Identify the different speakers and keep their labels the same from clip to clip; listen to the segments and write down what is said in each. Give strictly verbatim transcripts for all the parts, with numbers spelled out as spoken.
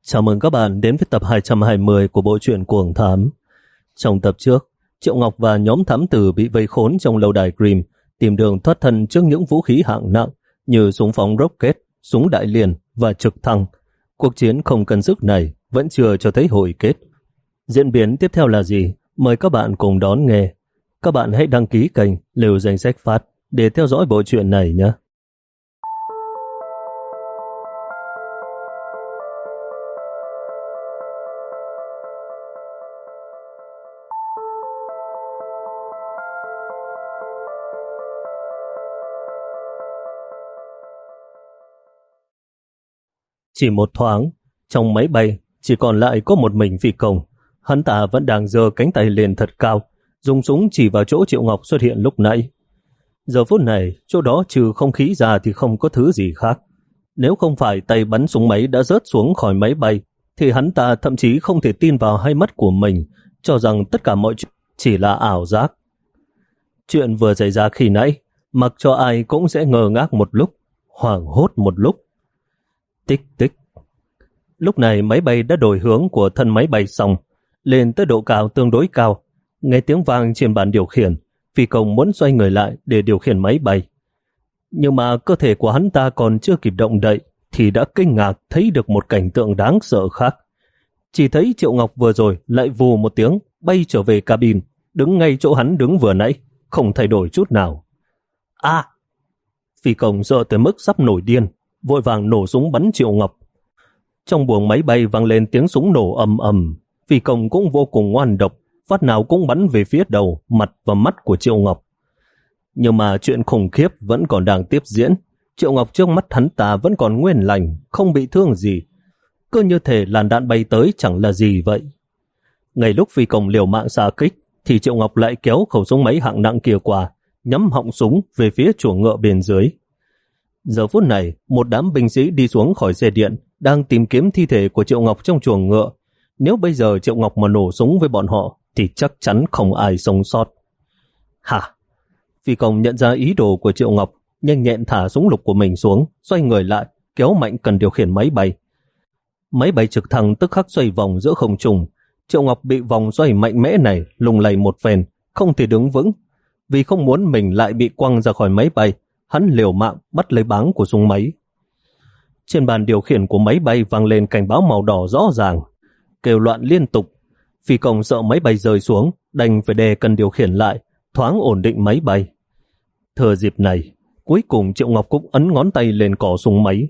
Speaker 1: Chào mừng các bạn đến với tập hai trăm hai mươi của bộ truyện Cuồng Thám. Trong tập trước, Triệu Ngọc và nhóm thám tử bị vây khốn trong lâu đài Grimm, tìm đường thoát thân trước những vũ khí hạng nặng như súng phóng rocket, súng đại liên và trực thăng. Cuộc chiến không cần sức này vẫn chưa cho thấy hồi kết. Diễn biến tiếp theo là gì? Mời các bạn cùng đón nghe. Các bạn hãy đăng ký kênh Liều Danh Sách Phát để theo dõi bộ truyện này nhé. Chỉ một thoáng, trong máy bay chỉ còn lại có một mình phi công. Hắn ta vẫn đang giơ cánh tay lên thật cao, dùng súng chỉ vào chỗ Triệu Ngọc xuất hiện lúc nãy. Giờ phút này, chỗ đó trừ không khí ra thì không có thứ gì khác. Nếu không phải tay bắn súng máy đã rớt xuống khỏi máy bay, thì hắn ta thậm chí không thể tin vào hai mắt của mình, cho rằng tất cả mọi chuyện chỉ là ảo giác. Chuyện vừa xảy ra khi nãy, mặc cho ai cũng sẽ ngơ ngác một lúc, hoảng hốt một lúc. Tích tích. Lúc này máy bay đã đổi hướng của thân máy bay xong, lên tới độ cao tương đối cao. Nghe tiếng vang trên bàn điều khiển, phi công muốn xoay người lại để điều khiển máy bay. Nhưng mà cơ thể của hắn ta còn chưa kịp động đậy thì đã kinh ngạc thấy được một cảnh tượng đáng sợ khác. Chỉ thấy Triệu Ngọc vừa rồi lại vù một tiếng bay trở về cabin, đứng ngay chỗ hắn đứng vừa nãy, không thay đổi chút nào. À! Phi công sợ tới mức sắp nổi điên, vội vàng nổ súng bắn Triệu Ngọc. Trong buồng máy bay vang lên tiếng súng nổ ầm ầm. Phi công cũng vô cùng ngoan độc, phát nào cũng bắn về phía đầu, mặt và mắt của Triệu Ngọc. Nhưng mà chuyện khủng khiếp vẫn còn đang tiếp diễn. Triệu Ngọc trước mắt hắn ta vẫn còn nguyên lành, không bị thương gì. Cứ như thể làn đạn bay tới chẳng là gì vậy. Ngay lúc phi công liều mạng xạ kích, thì Triệu Ngọc lại kéo khẩu súng máy hạng nặng kia qua, nhắm họng súng về phía chuồng ngựa bên dưới. Giờ phút này, một đám binh sĩ đi xuống khỏi xe điện, đang tìm kiếm thi thể của Triệu Ngọc trong chuồng ngựa. Nếu bây giờ Triệu Ngọc mà nổ súng với bọn họ, thì chắc chắn không ai sống sót. Hả? Phi công nhận ra ý đồ của Triệu Ngọc, nhanh nhẹn thả súng lục của mình xuống, xoay người lại, kéo mạnh cần điều khiển máy bay. Máy bay trực thăng tức khắc xoay vòng giữa không trung. Triệu Ngọc bị vòng xoay mạnh mẽ này lung lay một phen, không thể đứng vững. Vì không muốn mình lại bị quăng ra khỏi máy bay, hắn liều mạng bắt lấy báng của súng máy. Trên bàn điều khiển của máy bay vang lên cảnh báo màu đỏ rõ ràng, kêu loạn liên tục. Phi công sợ máy bay rơi xuống, đành phải đè cần điều khiển lại, thoáng ổn định máy bay. Thừa dịp này, cuối cùng Triệu Ngọc cũng ấn ngón tay lên cò súng máy.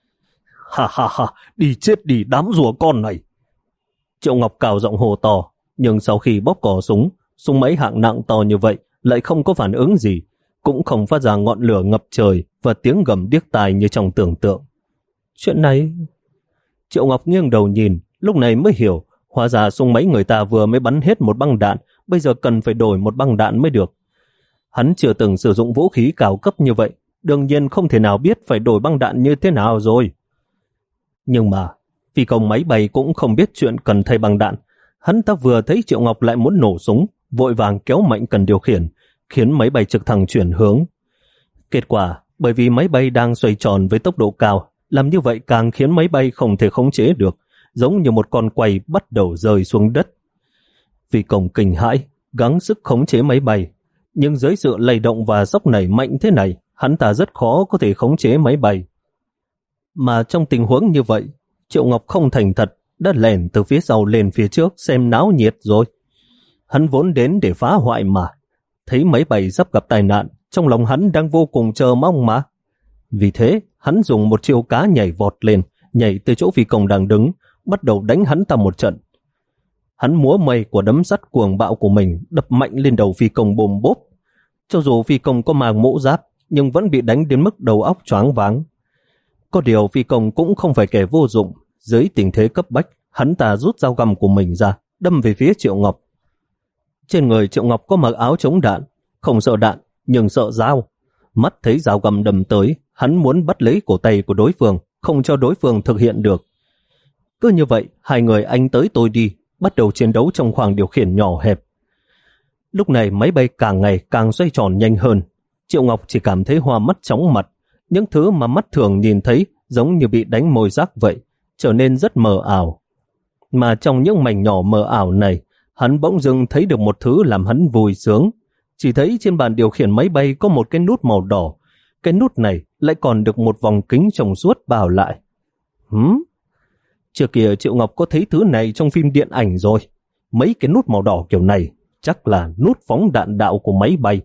Speaker 1: Ha ha ha, đi chết đi đám rùa con này. Triệu Ngọc cào giọng hồ to, nhưng sau khi bóp cò súng, súng máy hạng nặng to như vậy lại không có phản ứng gì, cũng không phát ra ngọn lửa ngập trời và tiếng gầm điếc tai như trong tưởng tượng. Chuyện này... Triệu Ngọc nghiêng đầu nhìn, lúc này mới hiểu, hóa ra súng máy người ta vừa mới bắn hết một băng đạn, bây giờ cần phải đổi một băng đạn mới được. Hắn chưa từng sử dụng vũ khí cao cấp như vậy, đương nhiên không thể nào biết phải đổi băng đạn như thế nào rồi. Nhưng mà, phi công máy bay cũng không biết chuyện cần thay băng đạn. Hắn ta vừa thấy Triệu Ngọc lại muốn nổ súng, vội vàng kéo mạnh cần điều khiển, khiến máy bay trực thăng chuyển hướng. Kết quả, bởi vì máy bay đang xoay tròn với tốc độ cao, làm như vậy càng khiến máy bay không thể khống chế được, giống như một con quay bắt đầu rơi xuống đất. Phi công kinh hãi, gắng sức khống chế máy bay, nhưng dưới sự lay động và dốc nảy mạnh thế này, hắn ta rất khó có thể khống chế máy bay. Mà trong tình huống như vậy, Triệu Ngọc không thành thật, đã lèn từ phía sau lên phía trước xem náo nhiệt rồi. Hắn vốn đến để phá hoại mà. Thấy máy bay sắp gặp tai nạn, trong lòng hắn đang vô cùng chờ mong mà. Vì thế, hắn dùng một chiêu cá nhảy vọt lên, nhảy từ chỗ phi công đang đứng, bắt đầu đánh hắn ta một trận. Hắn múa mây của đấm sắt cuồng bạo của mình đập mạnh lên đầu phi công bồm bốp. Cho dù phi công có mang mũ giáp, nhưng vẫn bị đánh đến mức đầu óc choáng váng. Có điều phi công cũng không phải kẻ vô dụng. Dưới tình thế cấp bách, hắn ta rút dao găm của mình ra, đâm về phía Triệu Ngọc. Trên người Triệu Ngọc có mặc áo chống đạn, không sợ đạn, nhưng sợ dao. Mắt thấy dao găm đâm tới, hắn muốn bắt lấy cổ tay của đối phương, không cho đối phương thực hiện được. Cứ như vậy, hai người anh tới tôi đi, bắt đầu chiến đấu trong khoảng điều khiển nhỏ hẹp. Lúc này máy bay càng ngày càng xoay tròn nhanh hơn. Triệu Ngọc chỉ cảm thấy hoa mắt chóng mặt. Những thứ mà mắt thường nhìn thấy giống như bị đánh mồi rác vậy, trở nên rất mờ ảo. Mà trong những mảnh nhỏ mờ ảo này, hắn bỗng dưng thấy được một thứ làm hắn vui sướng. Chỉ thấy trên bàn điều khiển máy bay có một cái nút màu đỏ. Cái nút này lại còn được một vòng kính trong suốt bao lại. Hửm? Trước kia Triệu Ngọc có thấy thứ này trong phim điện ảnh rồi. Mấy cái nút màu đỏ kiểu này chắc là nút phóng đạn đạo của máy bay.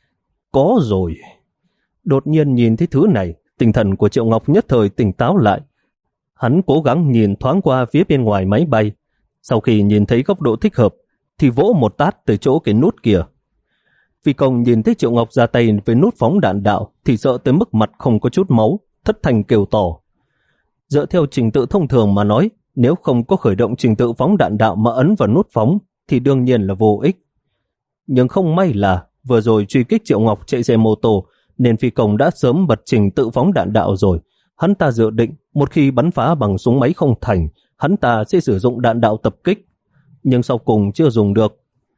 Speaker 1: Có rồi. Đột nhiên nhìn thấy thứ này, tinh thần của Triệu Ngọc nhất thời tỉnh táo lại. Hắn cố gắng nhìn thoáng qua phía bên ngoài máy bay. Sau khi nhìn thấy góc độ thích hợp, thì vỗ một tát từ chỗ cái nút kia. Phi công nhìn thấy Triệu Ngọc ra tay với nút phóng đạn đạo thì sợ tới mức mặt không có chút máu, thất thanh kêu to. Dựa theo trình tự thông thường mà nói, nếu không có khởi động trình tự phóng đạn đạo mà ấn vào nút phóng thì đương nhiên là vô ích. Nhưng không may là vừa rồi truy kích Triệu Ngọc chạy xe mô tô nên phi công đã sớm bật trình tự phóng đạn đạo rồi. Hắn ta dự định một khi bắn phá bằng súng máy không thành, hắn ta sẽ sử dụng đạn đạo tập kích. Nhưng sau cùng chưa dùng được.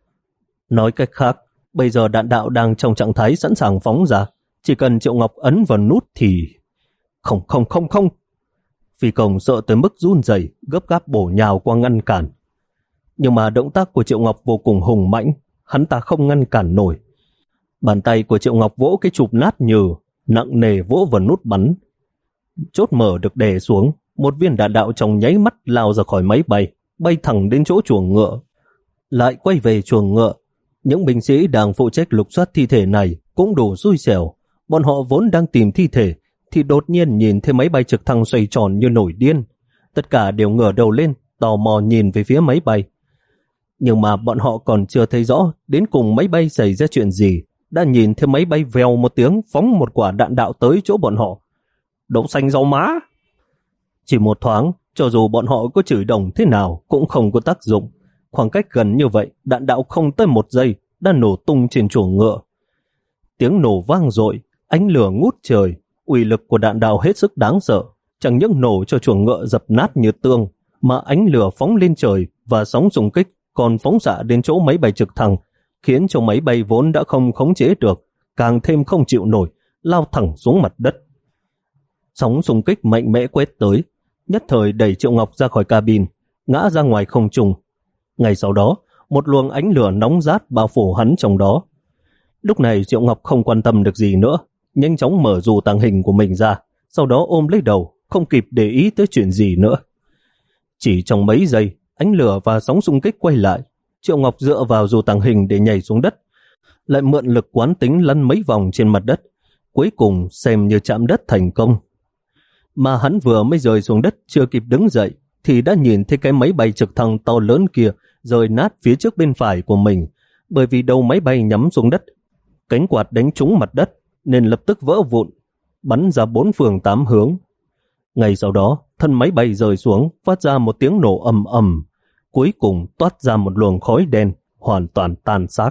Speaker 1: Nói cách khác, bây giờ đạn đạo đang trong trạng thái sẵn sàng phóng ra. Chỉ cần Triệu Ngọc ấn vào nút thì... Không, không, không, không. Phi công sợ tới mức run rẩy, gấp gáp bổ nhào qua ngăn cản. Nhưng mà động tác của Triệu Ngọc vô cùng hùng mãnh, hắn ta không ngăn cản nổi. Bàn tay của Triệu Ngọc vỗ cái chụp nát nhừ, nặng nề vỗ vào nút bắn. Chốt mở được đè xuống, một viên đạn đạo trong nháy mắt lao ra khỏi máy bay, bay thẳng đến chỗ chuồng ngựa. Lại quay về chuồng ngựa, những binh sĩ đang phụ trách lục soát thi thể này cũng đủ xui xẻo. Bọn họ vốn đang tìm thi thể, thì đột nhiên nhìn thấy máy bay trực thăng xoay tròn như nổi điên. Tất cả đều ngửa đầu lên, tò mò nhìn về phía máy bay. Nhưng mà bọn họ còn chưa thấy rõ đến cùng máy bay xảy ra chuyện gì, đã nhìn thấy máy bay vèo một tiếng phóng một quả đạn đạo tới chỗ bọn họ. Đậu xanh rau má! Chỉ một thoáng, cho dù bọn họ có chửi đồng thế nào cũng không có tác dụng. Khoảng cách gần như vậy, đạn đạo không tới một giây đã nổ tung trên chuồng ngựa. Tiếng nổ vang dội, ánh lửa ngút trời, uy lực của đạn đạo hết sức đáng sợ. Chẳng những nổ cho chuồng ngựa dập nát như tương, mà ánh lửa phóng lên trời và sóng xung kích còn phóng xạ đến chỗ máy bay trực thăng, khiến cho máy bay vốn đã không khống chế được, càng thêm không chịu nổi, lao thẳng xuống mặt đất. Sóng xung kích mạnh mẽ quét tới, nhất thời đẩy Triệu Ngọc ra khỏi cabin, ngã ra ngoài không trung. Ngay sau đó, một luồng ánh lửa nóng rát bao phủ hắn trong đó. Lúc này Triệu Ngọc không quan tâm được gì nữa, nhanh chóng mở dù tàng hình của mình ra, sau đó ôm lấy đầu, không kịp để ý tới chuyện gì nữa. Chỉ trong mấy giây, ánh lửa và sóng xung kích quay lại, Triệu Ngọc dựa vào dù tàng hình để nhảy xuống đất, lại mượn lực quán tính lăn mấy vòng trên mặt đất, cuối cùng xem như chạm đất thành công. Mà hắn vừa mới rơi xuống đất chưa kịp đứng dậy thì đã nhìn thấy cái máy bay trực thăng to lớn kia rơi nát phía trước bên phải của mình, bởi vì đầu máy bay nhắm xuống đất, cánh quạt đánh trúng mặt đất nên lập tức vỡ vụn, bắn ra bốn phương tám hướng. Ngay sau đó, thân máy bay rơi xuống, phát ra một tiếng nổ ầm ầm, cuối cùng toát ra một luồng khói đen, hoàn toàn tan xác.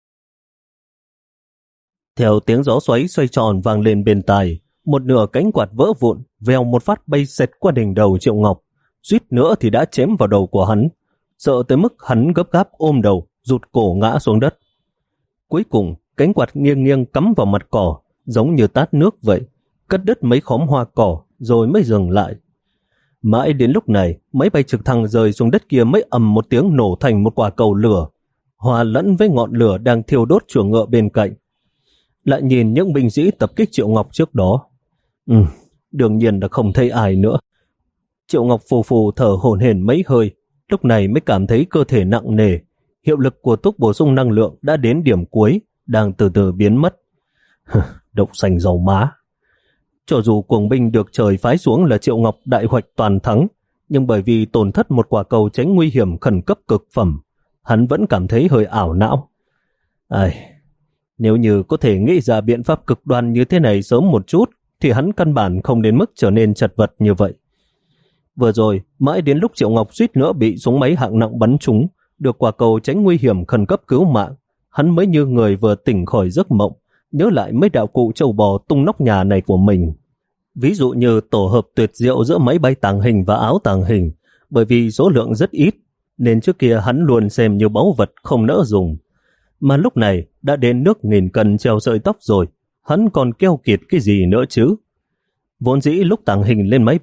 Speaker 1: Theo tiếng gió xoáy xoay tròn vang lên bên tai, một nửa cánh quạt vỡ vụn, vèo một phát bay xẹt qua đỉnh đầu Triệu Ngọc, suýt nữa thì đã chém vào đầu của hắn. Sợ tới mức hắn gấp gáp ôm đầu, rụt cổ ngã xuống đất. Cuối cùng, cánh quạt nghiêng nghiêng cắm vào mặt cỏ, giống như tát nước vậy, cắt đứt mấy khóm hoa cỏ rồi mới dừng lại. Mãi đến lúc này, máy bay trực thăng rơi xuống đất kia mới ầm một tiếng nổ thành một quả cầu lửa, hòa lẫn với ngọn lửa đang thiêu đốt chuồng ngựa bên cạnh. Lại nhìn những binh sĩ tập kích Triệu Ngọc trước đó, ừ, đương nhiên là không thấy ai nữa. Triệu Ngọc phù phù thở hổn hển mấy hơi, lúc này mới cảm thấy cơ thể nặng nề. Hiệu lực của thuốc bổ sung năng lượng đã đến điểm cuối, đang từ từ biến mất. Đậu xanh dầu má. Cho dù cuồng binh được trời phái xuống là Triệu Ngọc đại hoạch toàn thắng, nhưng bởi vì tổn thất một quả cầu tránh nguy hiểm khẩn cấp cực phẩm, hắn vẫn cảm thấy hơi ảo não. Ai, nếu như có thể nghĩ ra biện pháp cực đoan như thế này sớm một chút, thì hắn căn bản không đến mức trở nên chật vật như vậy. Vừa rồi, mãi đến lúc Triệu Ngọc suýt nữa bị súng máy hạng nặng bắn trúng, được quả cầu tránh nguy hiểm khẩn cấp cứu mạng, hắn mới như người vừa tỉnh khỏi giấc mộng, nhớ lại mấy đạo cụ trâu bò tung nóc nhà này của mình. Ví dụ như tổ hợp tuyệt diệu giữa máy bay tàng hình và áo tàng hình, bởi vì số lượng rất ít, nên trước kia hắn luôn xem như báu vật không nỡ dùng. Mà lúc này đã đến nước nghìn cân treo sợi tóc rồi, hắn còn keo kiệt cái gì nữa chứ? Vốn dĩ lúc tàng hình lên máy bay,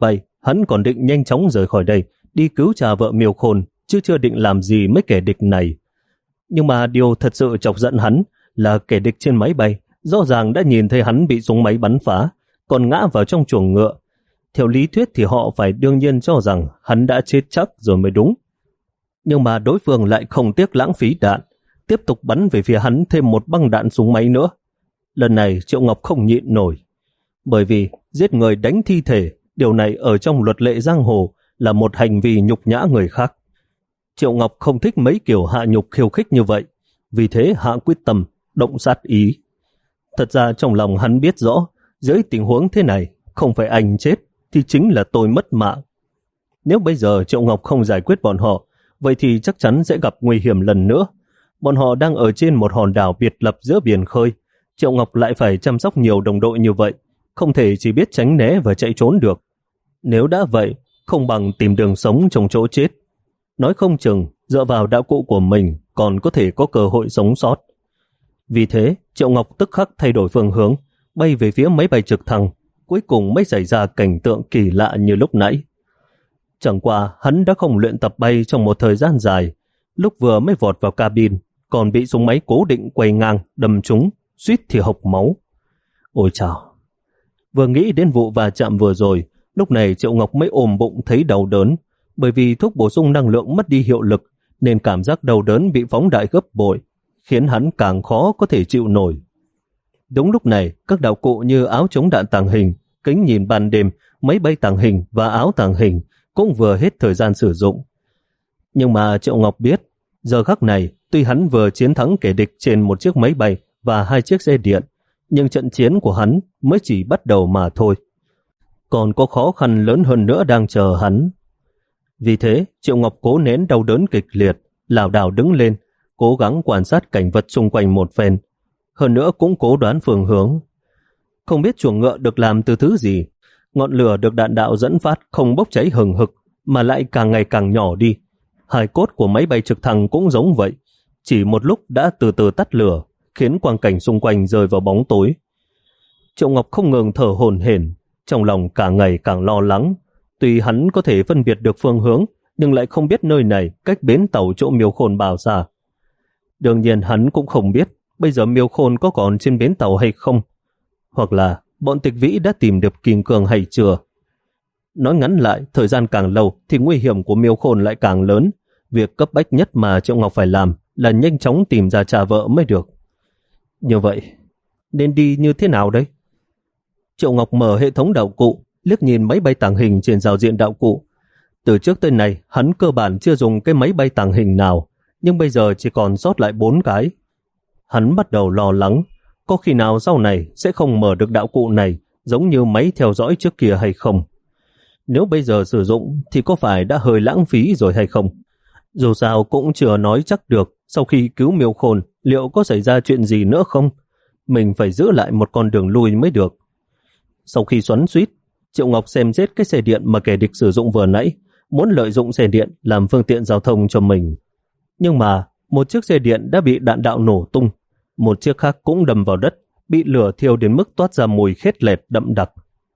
Speaker 1: hắn còn định nhanh chóng rời khỏi đây, đi cứu cha vợ Miêu Khôn, chứ chưa định làm gì mấy kẻ địch này. Nhưng mà điều thật sự chọc giận hắn là kẻ địch trên máy bay rõ ràng đã nhìn thấy hắn bị súng máy bắn phá, còn ngã vào trong chuồng ngựa. Theo lý thuyết thì họ phải đương nhiên cho rằng hắn đã chết chắc rồi mới đúng. Nhưng mà đối phương lại không tiếc lãng phí đạn, tiếp tục bắn về phía hắn thêm một băng đạn súng máy nữa. Lần này Triệu Ngọc không nhịn nổi, bởi vì giết người đánh thi thể, điều này ở trong luật lệ giang hồ là một hành vi nhục nhã người khác. Triệu Ngọc không thích mấy kiểu hạ nhục khiêu khích như vậy, vì thế hạ quyết tâm, động sát ý. Thật ra trong lòng hắn biết rõ, dưới tình huống thế này, không phải anh chết, thì chính là tôi mất mạng. Nếu bây giờ Triệu Ngọc không giải quyết bọn họ, vậy thì chắc chắn sẽ gặp nguy hiểm lần nữa. Bọn họ đang ở trên một hòn đảo biệt lập giữa biển khơi, Triệu Ngọc lại phải chăm sóc nhiều đồng đội như vậy, không thể chỉ biết tránh né và chạy trốn được. Nếu đã vậy, không bằng tìm đường sống trong chỗ chết. Nói không chừng, dựa vào đạo cụ của mình còn có thể có cơ hội sống sót. Vì thế, Triệu Ngọc tức khắc thay đổi phương hướng, bay về phía máy bay trực thăng, cuối cùng mới xảy ra cảnh tượng kỳ lạ như lúc nãy. Chẳng qua, hắn đã không luyện tập bay trong một thời gian dài, lúc vừa mới vọt vào cabin, còn bị súng máy cố định quay ngang, đâm trúng, suýt thì hộc máu. Ôi chào! Vừa nghĩ đến vụ va chạm vừa rồi, lúc này Triệu Ngọc mới ôm bụng thấy đau đớn, bởi vì thuốc bổ sung năng lượng mất đi hiệu lực, nên cảm giác đau đớn bị phóng đại gấp bội, khiến hắn càng khó có thể chịu nổi. Đúng lúc này, các đạo cụ như áo chống đạn tàng hình, kính nhìn ban đêm, máy bay tàng hình và áo tàng hình cũng vừa hết thời gian sử dụng. Nhưng mà Triệu Ngọc biết, giờ khắc này, tuy hắn vừa chiến thắng kẻ địch trên một chiếc máy bay và hai chiếc xe điện, nhưng trận chiến của hắn mới chỉ bắt đầu mà thôi. Còn có khó khăn lớn hơn nữa đang chờ hắn. Vì thế, Triệu Ngọc cố nén đau đớn kịch liệt, lảo đảo đứng lên, cố gắng quan sát cảnh vật xung quanh một phen. Hơn nữa cũng cố đoán phương hướng. Không biết chuồng ngựa được làm từ thứ gì, ngọn lửa được đạn đạo dẫn phát không bốc cháy hừng hực, mà lại càng ngày càng nhỏ đi. Hài cốt của máy bay trực thăng cũng giống vậy, chỉ một lúc đã từ từ tắt lửa, khiến quang cảnh xung quanh rơi vào bóng tối. Triệu Ngọc không ngừng thở hổn hển, trong lòng càng ngày càng lo lắng. Tuy hắn có thể phân biệt được phương hướng, nhưng lại không biết nơi này cách bến tàu chỗ Miêu Khôn bao xa. Đương nhiên hắn cũng không biết bây giờ Miêu Khôn có còn trên bến tàu hay không, hoặc là bọn Tịch Vĩ đã tìm được Kim Cương hay chưa. Nói ngắn lại, thời gian càng lâu thì nguy hiểm của Miêu Khôn lại càng lớn. Việc cấp bách nhất mà Triệu Ngọc phải làm là nhanh chóng tìm ra cha vợ mới được. Như vậy, nên đi như thế nào đây? Triệu Ngọc mở hệ thống đạo cụ, liếc nhìn máy bay tàng hình trên giao diện đạo cụ. Từ trước tới nay, hắn cơ bản chưa dùng cái máy bay tàng hình nào, nhưng bây giờ chỉ còn sót lại bốn cái. Hắn bắt đầu lo lắng, có khi nào sau này sẽ không mở được đạo cụ này giống như máy theo dõi trước kia hay không? Nếu bây giờ sử dụng thì có phải đã hơi lãng phí rồi hay không? Dù sao cũng chưa nói chắc được sau khi cứu Miêu Khôn liệu có xảy ra chuyện gì nữa không? Mình phải giữ lại một con đường lui mới được. Sau khi xoắn xuýt, Triệu Ngọc xem xét cái xe điện mà kẻ địch sử dụng vừa nãy, muốn lợi dụng xe điện làm phương tiện giao thông cho mình. Nhưng mà một chiếc xe điện đã bị đạn đạo nổ tung, một chiếc khác cũng đâm vào đất, bị lửa thiêu đến mức toát ra mùi khét lẹt đậm đặc.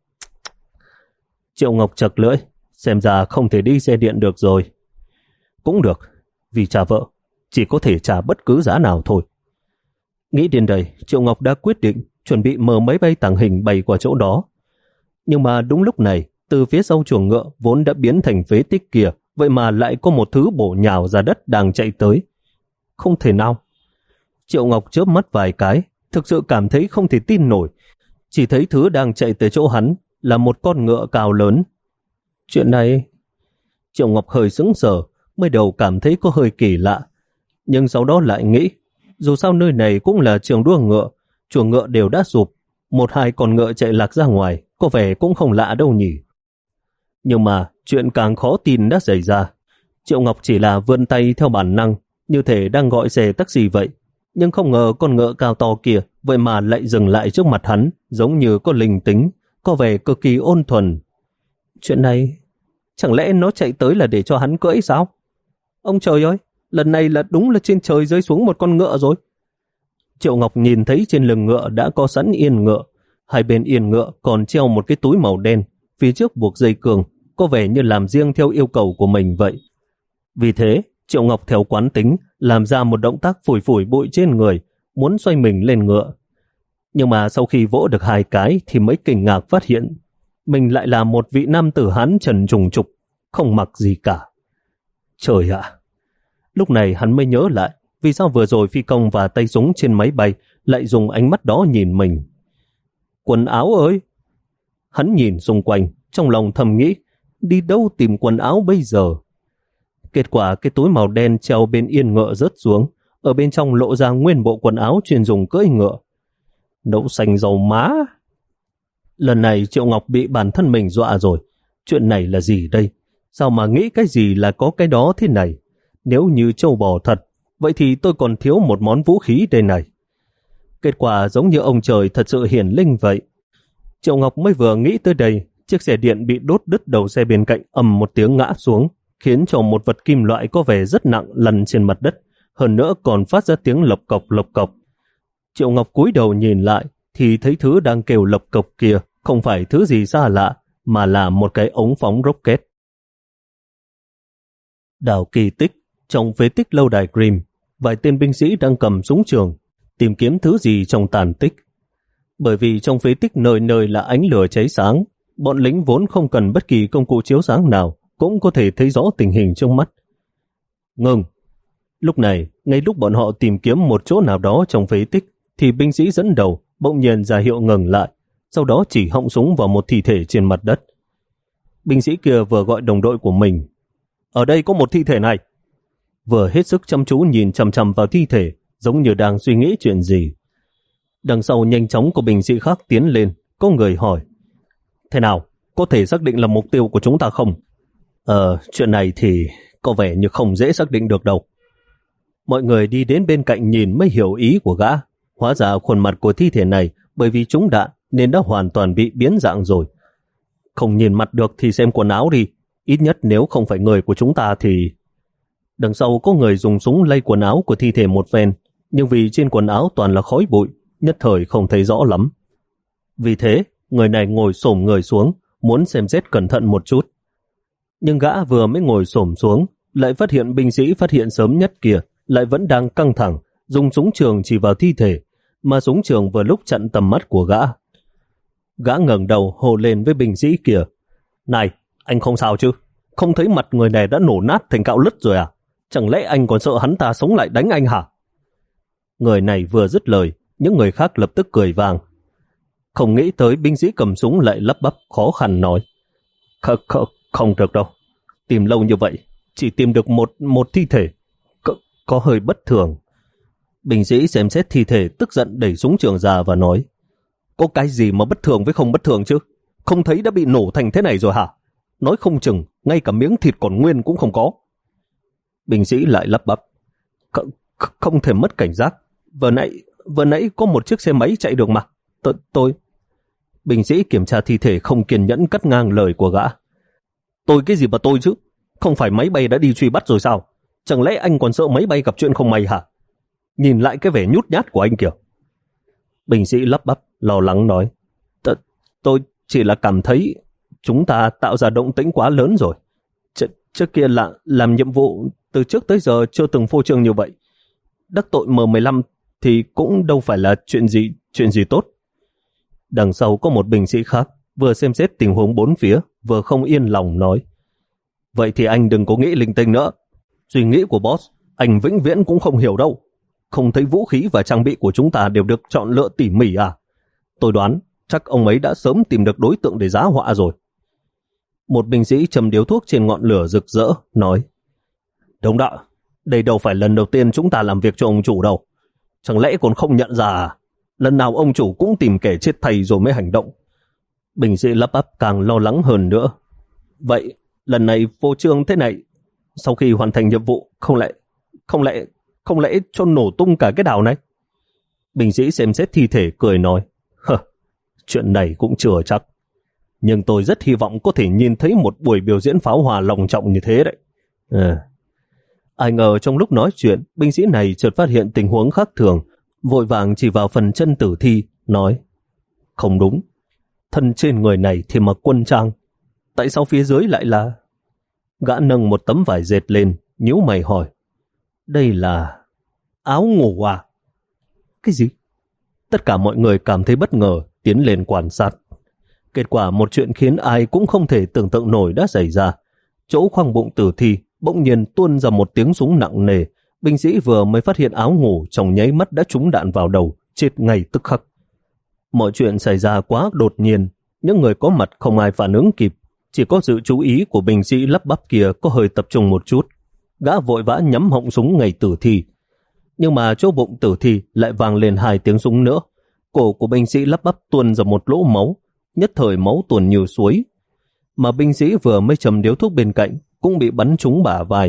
Speaker 1: Triệu Ngọc chật lưỡi, xem ra không thể đi xe điện được rồi. Cũng được, vì trả vợ, chỉ có thể trả bất cứ giá nào thôi. Nghĩ đến đây, Triệu Ngọc đã quyết định chuẩn bị mở máy bay tàng hình bay qua chỗ đó. Nhưng mà đúng lúc này, từ phía sau chuồng ngựa vốn đã biến thành phế tích kia, vậy mà lại có một thứ bổ nhào ra đất đang chạy tới. Không thể nào. Triệu Ngọc chớp mắt vài cái, thực sự cảm thấy không thể tin nổi. Chỉ thấy thứ đang chạy tới chỗ hắn là một con ngựa cao lớn. Chuyện này... Triệu Ngọc hơi sững sờ, mới đầu cảm thấy có hơi kỳ lạ. Nhưng sau đó lại nghĩ, dù sao nơi này cũng là trường đua ngựa, chuồng ngựa đều đã sụp, một hai con ngựa chạy lạc ra ngoài, có vẻ cũng không lạ đâu nhỉ. Nhưng mà chuyện càng khó tin đã xảy ra. Triệu Ngọc chỉ là vươn tay theo bản năng, như thể đang gọi xe taxi vậy. Nhưng không ngờ con ngựa cao to kia vậy mà lại dừng lại trước mặt hắn, giống như có linh tính, có vẻ cực kỳ ôn thuần. Chuyện này, chẳng lẽ nó chạy tới là để cho hắn cưỡi sao? Ông trời ơi, lần này là đúng là trên trời rơi xuống một con ngựa rồi. Triệu Ngọc nhìn thấy trên lưng ngựa đã có sẵn yên ngựa, hai bên yên ngựa còn treo một cái túi màu đen, phía trước buộc dây cương, có vẻ như làm riêng theo yêu cầu của mình vậy. Vì thế, Triệu Ngọc theo quán tính làm ra một động tác phủi phủi bụi trên người, muốn xoay mình lên ngựa. Nhưng mà sau khi vỗ được hai cái thì mới kinh ngạc phát hiện mình lại là một vị nam tử Hán trần trùng trục, không mặc gì cả. Trời ạ! Lúc này hắn mới nhớ lại vì sao vừa rồi phi công và tay súng trên máy bay lại dùng ánh mắt đó nhìn mình. Quần áo ơi! Hắn nhìn xung quanh, trong lòng thầm nghĩ, đi đâu tìm quần áo bây giờ? Kết quả cái túi màu đen treo bên yên ngựa rớt xuống, ở bên trong lộ ra nguyên bộ quần áo chuyên dùng cưỡi ngựa. Đậu xanh dầu má! Lần này Triệu Ngọc bị bản thân mình dọa rồi. Chuyện này là gì đây? Sao mà nghĩ cái gì là có cái đó thế này? Nếu như trâu bò thật, vậy thì tôi còn thiếu một món vũ khí đây này. Kết quả giống như ông trời thật sự hiển linh vậy. Triệu Ngọc mới vừa nghĩ tới đây, chiếc xe điện bị đốt đứt đầu xe bên cạnh ầm một tiếng ngã xuống, khiến cho một vật kim loại có vẻ rất nặng lăn trên mặt đất, hơn nữa còn phát ra tiếng lộc cộc lộc cộc. Triệu Ngọc cúi đầu nhìn lại, thì thấy thứ đang kêu lộc cộc kia không phải thứ gì xa lạ, mà là một cái ống phóng rocket. Đảo kỳ tích, trong phế tích lâu đài Grimm, vài tên binh sĩ đang cầm súng trường, tìm kiếm thứ gì trong tàn tích. Bởi vì trong phế tích nơi nơi là ánh lửa cháy sáng, bọn lính vốn không cần bất kỳ công cụ chiếu sáng nào, cũng có thể thấy rõ tình hình trong mắt. Ngừng! Lúc này, ngay lúc bọn họ tìm kiếm một chỗ nào đó trong phế tích, thì binh sĩ dẫn đầu bỗng nhiên ra hiệu ngừng lại, sau đó chỉ họng súng vào một thi thể trên mặt đất. Binh sĩ kia vừa gọi đồng đội của mình. Ở đây có một thi thể này. Vừa hết sức chăm chú nhìn chằm chằm vào thi thể, giống như đang suy nghĩ chuyện gì. Đằng sau nhanh chóng có binh sĩ khác tiến lên, có người hỏi. Thế nào, có thể xác định là mục tiêu của chúng ta không? Ờ, chuyện này thì có vẻ như không dễ xác định được đâu. Mọi người đi đến bên cạnh nhìn mới hiểu ý của gã. Hóa ra khuôn mặt của thi thể này bởi vì trúng đạn nên đã hoàn toàn bị biến dạng rồi. Không nhìn mặt được thì xem quần áo đi. Ít nhất nếu không phải người của chúng ta thì... Đằng sau có người dùng súng lay quần áo của thi thể một phen, nhưng vì trên quần áo toàn là khói bụi, nhất thời không thấy rõ lắm. Vì thế, người này ngồi xổm người xuống, muốn xem xét cẩn thận một chút. Nhưng gã vừa mới ngồi xổm xuống, lại phát hiện binh sĩ phát hiện sớm nhất kia lại vẫn đang căng thẳng, dùng súng trường chỉ vào thi thể, mà súng trường vừa lúc chặn tầm mắt của gã. Gã ngẩng đầu hô lên với binh sĩ kia. Này, anh không sao chứ? Không thấy mặt người này đã nổ nát thành cạo lứt rồi à? Chẳng lẽ anh còn sợ hắn ta sống lại đánh anh hả? Người này vừa dứt lời, những người khác lập tức cười vang. Không nghĩ tới binh sĩ cầm súng lại lắp bắp khó khăn nói. Không, không, không được đâu. Tìm lâu như vậy, chỉ tìm được một, một thi thể. Có, có hơi bất thường. Binh sĩ xem xét thi thể tức giận đẩy súng trường ra và nói. Có cái gì mà bất thường với không bất thường chứ? Không thấy đã bị nổ thành thế này rồi hả? Nói không chừng, ngay cả miếng thịt còn nguyên cũng không có. Binh sĩ lại lắp bắp. Không, không thể mất cảnh giác. Vừa nãy, vừa nãy có một chiếc xe máy chạy được mà. Tôi, tôi... Binh sĩ kiểm tra thi thể không kiên nhẫn cắt ngang lời của gã. Tôi cái gì mà tôi chứ? Không phải máy bay đã đi truy bắt rồi sao? Chẳng lẽ anh còn sợ máy bay gặp chuyện không may hả? Nhìn lại cái vẻ nhút nhát của anh kìa. Binh sĩ lắp bắp, lo lắng nói. Tôi chỉ là cảm thấy chúng ta tạo ra động tĩnh quá lớn rồi. Ch trước kia là làm nhiệm vụ từ trước tới giờ chưa từng phô trương như vậy. Đắc tội M mười lăm thì cũng đâu phải là chuyện gì chuyện gì tốt. Đằng sau có một binh sĩ khác vừa xem xét tình huống bốn phía, vừa không yên lòng nói. Vậy thì anh đừng có nghĩ linh tinh nữa. Suy nghĩ của boss, anh vĩnh viễn cũng không hiểu đâu. Không thấy vũ khí và trang bị của chúng ta đều được chọn lựa tỉ mỉ à? Tôi đoán chắc ông ấy đã sớm tìm được đối tượng để giá họa rồi. Một binh sĩ châm điếu thuốc trên ngọn lửa rực rỡ, nói. Đồng đạo, đây đâu phải lần đầu tiên chúng ta làm việc cho ông chủ đâu. Chẳng lẽ còn không nhận ra à? Lần nào ông chủ cũng tìm kẻ chết thầy rồi mới hành động. Binh sĩ lắp bắp càng lo lắng hơn nữa. Vậy, lần này vô trương thế này, sau khi hoàn thành nhiệm vụ, không lẽ, không lẽ, không lẽ cho nổ tung cả cái đảo này? Binh sĩ xem xét thi thể cười nói. Hờ, chuyện này cũng chưa chắc. Nhưng tôi rất hy vọng có thể nhìn thấy một buổi biểu diễn pháo hoa long trọng như thế đấy. À. Ai ngờ trong lúc nói chuyện, binh sĩ này chợt phát hiện tình huống khác thường, vội vàng chỉ vào phần chân tử thi, nói. Không đúng, thân trên người này thì mặc quân trang. tại sao phía dưới lại là... Gã nâng một tấm vải dệt lên, nhíu mày hỏi. Đây là... áo ngủ à? Cái gì? Tất cả mọi người cảm thấy bất ngờ, tiến lên quan sát. Kết quả một chuyện khiến ai cũng không thể tưởng tượng nổi đã xảy ra. Chỗ khoang bụng tử thi bỗng nhiên tuôn ra một tiếng súng nặng nề. Binh sĩ vừa mới phát hiện áo ngủ trong nháy mắt đã trúng đạn vào đầu, chết ngay tức khắc. Mọi chuyện xảy ra quá đột nhiên, những người có mặt không ai phản ứng kịp. Chỉ có sự chú ý của binh sĩ lắp bắp kia có hơi tập trung một chút. Gã vội vã nhắm họng súng ngay tử thi. Nhưng mà chỗ bụng tử thi lại vang lên hai tiếng súng nữa. Cổ của binh sĩ lắp bắp tuôn ra một lỗ máu, nhất thời máu tuôn như suối. Mà binh sĩ vừa mới châm điếu thuốc bên cạnh cũng bị bắn trúng bả vai.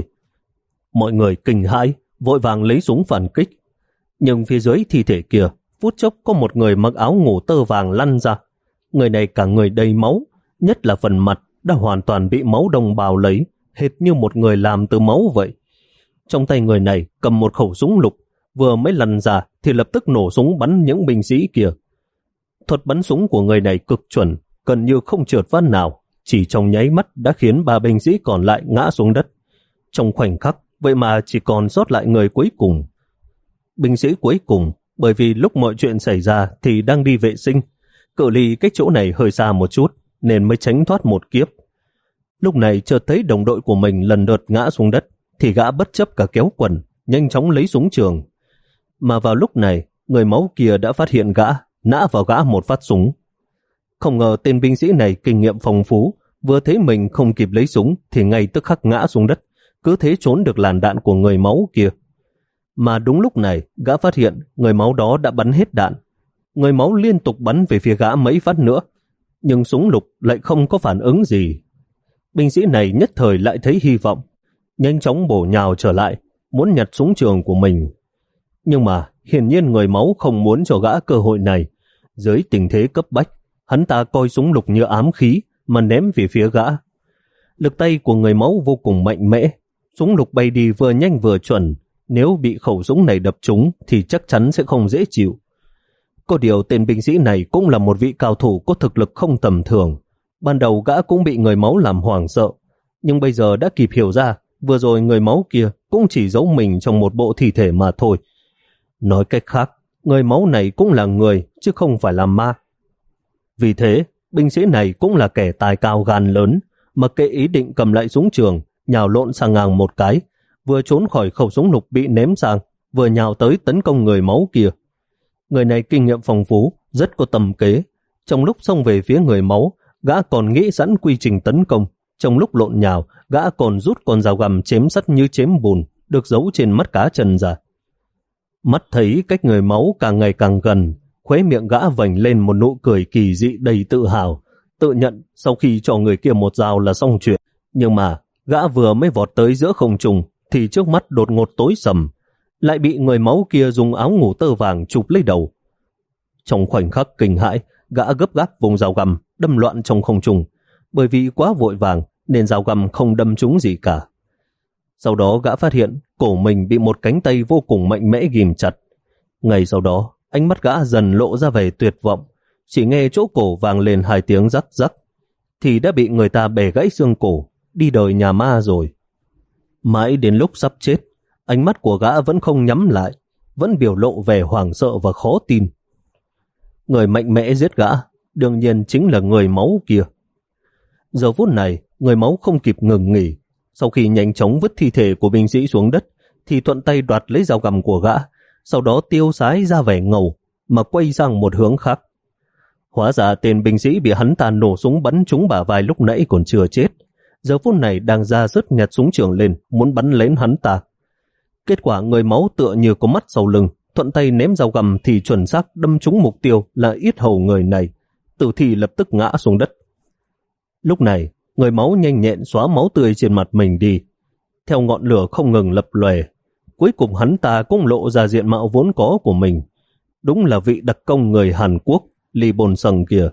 Speaker 1: Mọi người kinh hãi, vội vàng lấy súng phản kích. Nhưng phía dưới thi thể kia, phút chốc có một người mặc áo ngủ tơ vàng lăn ra. Người này cả người đầy máu, nhất là phần mặt đã hoàn toàn bị máu đông bào lấy, hệt như một người làm từ máu vậy. Trong tay người này cầm một khẩu súng lục, vừa mới lăn ra thì lập tức nổ súng bắn những binh sĩ kia. Thuật bắn súng của người này cực chuẩn, gần như không trượt phát nào, chỉ trong nháy mắt đã khiến ba binh sĩ còn lại ngã xuống đất. Trong khoảnh khắc, vậy mà chỉ còn sót lại người cuối cùng. Binh sĩ cuối cùng, bởi vì lúc mọi chuyện xảy ra thì đang đi vệ sinh, cự ly cách chỗ này hơi xa một chút, nên mới tránh thoát một kiếp. Lúc này chợt thấy đồng đội của mình lần lượt ngã xuống đất, thì gã bất chấp cả kéo quần, nhanh chóng lấy súng trường. Mà vào lúc này, người máu kia đã phát hiện gã, nã vào gã một phát súng. Không ngờ tên binh sĩ này kinh nghiệm phong phú, vừa thấy mình không kịp lấy súng thì ngay tức khắc ngã xuống đất, cứ thế trốn được làn đạn của người máu kia. Mà đúng lúc này, gã phát hiện người máu đó đã bắn hết đạn. Người máu liên tục bắn về phía gã mấy phát nữa, nhưng súng lục lại không có phản ứng gì. Binh sĩ này nhất thời lại thấy hy vọng, nhanh chóng bổ nhào trở lại, muốn nhặt súng trường của mình. Nhưng mà hiển nhiên người máu không muốn cho gã cơ hội này. Dưới tình thế cấp bách, hắn ta coi súng lục như ám khí mà ném về phía gã. Lực tay của người máu vô cùng mạnh mẽ, súng lục bay đi vừa nhanh vừa chuẩn. Nếu bị khẩu súng này đập trúng thì chắc chắn sẽ không dễ chịu. Có điều tên binh sĩ này cũng là một vị cao thủ có thực lực không tầm thường. Ban đầu gã cũng bị người máu làm hoảng sợ, nhưng bây giờ đã kịp hiểu ra vừa rồi người máu kia cũng chỉ giấu mình trong một bộ thi thể mà thôi. Nói cách khác, người máu này cũng là người chứ không phải là ma. Vì thế, binh sĩ này cũng là kẻ tài cao gan lớn, mặc kệ ý định cầm lại súng trường, nhào lộn sang ngang một cái, vừa trốn khỏi khẩu súng lục bị ném sang, vừa nhào tới tấn công người máu kia. Người này kinh nghiệm phong phú, rất có tầm kế. Trong lúc xông về phía người máu, gã còn nghĩ sẵn quy trình tấn công. Trong lúc lộn nhào, gã còn rút con dao găm chém sắt như chém bùn, được giấu trên mắt cá chân ra. Mắt thấy cách người máu càng ngày càng gần, khóe miệng gã vành lên một nụ cười kỳ dị đầy tự hào, tự nhận sau khi cho người kia một dao là xong chuyện. Nhưng mà gã vừa mới vọt tới giữa không trung thì trước mắt đột ngột tối sầm, lại bị người máu kia dùng áo ngủ tơ vàng chụp lấy đầu. Trong khoảnh khắc kinh hãi, gã gấp gáp vùng dao găm đâm loạn trong không trung, bởi vì quá vội vàng nên dao găm không đâm trúng gì cả. Sau đó gã phát hiện cổ mình bị một cánh tay vô cùng mạnh mẽ ghim chặt. Ngay sau đó, ánh mắt gã dần lộ ra vẻ tuyệt vọng, chỉ nghe chỗ cổ vang lên hai tiếng rắc rắc, thì đã bị người ta bẻ gãy xương cổ, đi đời nhà ma rồi. Mãi đến lúc sắp chết, ánh mắt của gã vẫn không nhắm lại, vẫn biểu lộ vẻ hoảng sợ và khó tin. Người mạnh mẽ giết gã, đương nhiên chính là người máu kia. Giờ phút này, người máu không kịp ngừng nghỉ. Sau khi nhanh chóng vứt thi thể của binh sĩ xuống đất, thì thuận tay đoạt lấy dao găm của gã, sau đó tiêu sái ra vẻ ngầu, mà quay sang một hướng khác. Hóa ra tên binh sĩ bị hắn ta nổ súng bắn trúng bả vai lúc nãy còn chưa chết, giờ phút này đang ra sức nhặt súng trường lên, muốn bắn lén hắn ta. Kết quả người máu tựa như có mắt sau lưng, thuận tay ném dao găm thì chuẩn xác đâm trúng mục tiêu là yết hầu người này, tử thi lập tức ngã xuống đất. Lúc này, người máu nhanh nhẹn xóa máu tươi trên mặt mình đi, theo ngọn lửa không ngừng lập lòe. Cuối cùng hắn ta cũng lộ ra diện mạo vốn có của mình. Đúng là vị đặc công người Hàn Quốc, Lee Bol-sung kia.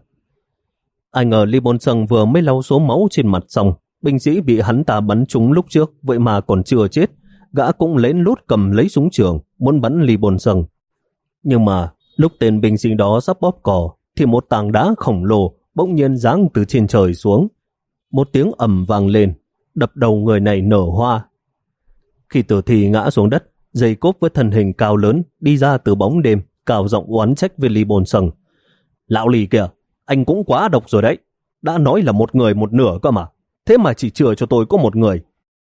Speaker 1: Ai ngờ Lee Bol-sung vừa mới lau số máu trên mặt xong, binh sĩ bị hắn ta bắn trúng lúc trước, vậy mà còn chưa chết. Gã cũng lén lút cầm lấy súng trường, muốn bắn Lee Bol-sung. Nhưng mà, lúc tên binh sĩ đó sắp bóp cò, thì một tảng đá khổng lồ bỗng nhiên giáng từ trên trời xuống. Một tiếng ầm vang lên, đập đầu người này nở hoa. Khi tử thi ngã xuống đất, dây cốp với thân hình cao lớn đi ra từ bóng đêm, cào giọng oán trách với Lý Bồn Sầng. Lão Lý kìa, anh cũng quá độc rồi đấy. Đã nói là một người một nửa cơ mà. Thế mà chỉ chừa cho tôi có một người.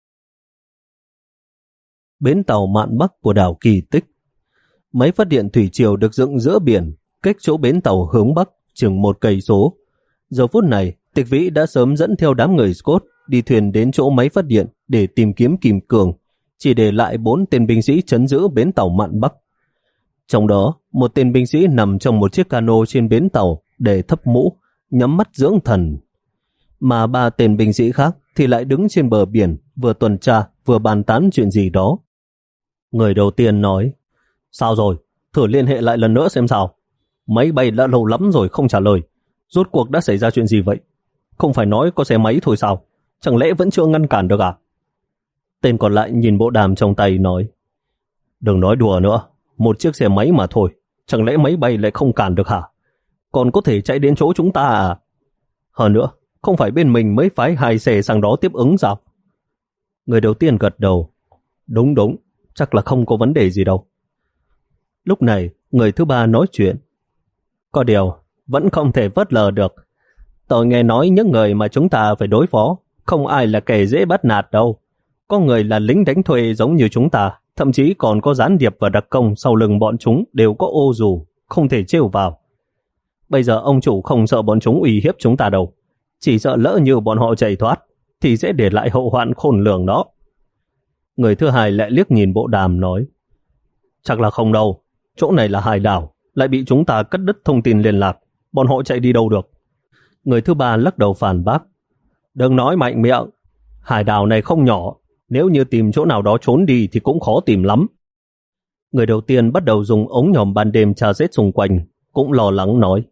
Speaker 1: Bến tàu Mạn Bắc của đảo Kỳ Tích. Máy phát điện thủy triều được dựng giữa biển, cách chỗ bến tàu hướng Bắc chừng một cây số. Giờ phút này, Tịch Vĩ đã sớm dẫn theo đám người Scott đi thuyền đến chỗ máy phát điện để tìm kiếm Kim Cương, chỉ để lại bốn tên binh sĩ trấn giữ bến tàu Mạn Bắc. Trong đó, một tên binh sĩ nằm trong một chiếc cano trên bến tàu để thấp mũ, nhắm mắt dưỡng thần. Mà ba tên binh sĩ khác thì lại đứng trên bờ biển, vừa tuần tra, vừa bàn tán chuyện gì đó. Người đầu tiên nói, sao rồi, thử liên hệ lại lần nữa xem sao. Máy bay đã lâu lắm rồi không trả lời. Rốt cuộc đã xảy ra chuyện gì vậy? Không phải nói có xe máy thôi sao? Chẳng lẽ vẫn chưa ngăn cản được à? Tên còn lại nhìn bộ đàm trong tay nói, đừng nói đùa nữa, một chiếc xe máy mà thôi, chẳng lẽ máy bay lại không cản được hả? Còn có thể chạy đến chỗ chúng ta à? Hơn nữa, không phải bên mình mới phái hai xe sang đó tiếp ứng sao? Người đầu tiên gật đầu, đúng đúng, chắc là không có vấn đề gì đâu. Lúc này, người thứ ba nói chuyện, có điều, vẫn không thể phớt lờ được. Tôi nghe nói những người mà chúng ta phải đối phó, không ai là kẻ dễ bắt nạt đâu. Có người là lính đánh thuê giống như chúng ta, thậm chí còn có gián điệp và đặc công sau lưng bọn chúng đều có ô dù, không thể trêu vào. Bây giờ ông chủ không sợ bọn chúng uy hiếp chúng ta đâu, chỉ sợ lỡ như bọn họ chạy thoát, thì sẽ để lại hậu hoạn khôn lường đó. Người thứ hai lại liếc nhìn bộ đàm nói, chắc là không đâu, chỗ này là hải đảo, lại bị chúng ta cắt đứt thông tin liên lạc, bọn họ chạy đi đâu được. Người thứ ba lắc đầu phản bác, đừng nói mạnh miệng, hải đảo này không nhỏ, nếu như tìm chỗ nào đó trốn đi thì cũng khó tìm lắm. Người đầu tiên bắt đầu dùng ống nhòm ban đêm tra xét xung quanh, cũng lo lắng nói,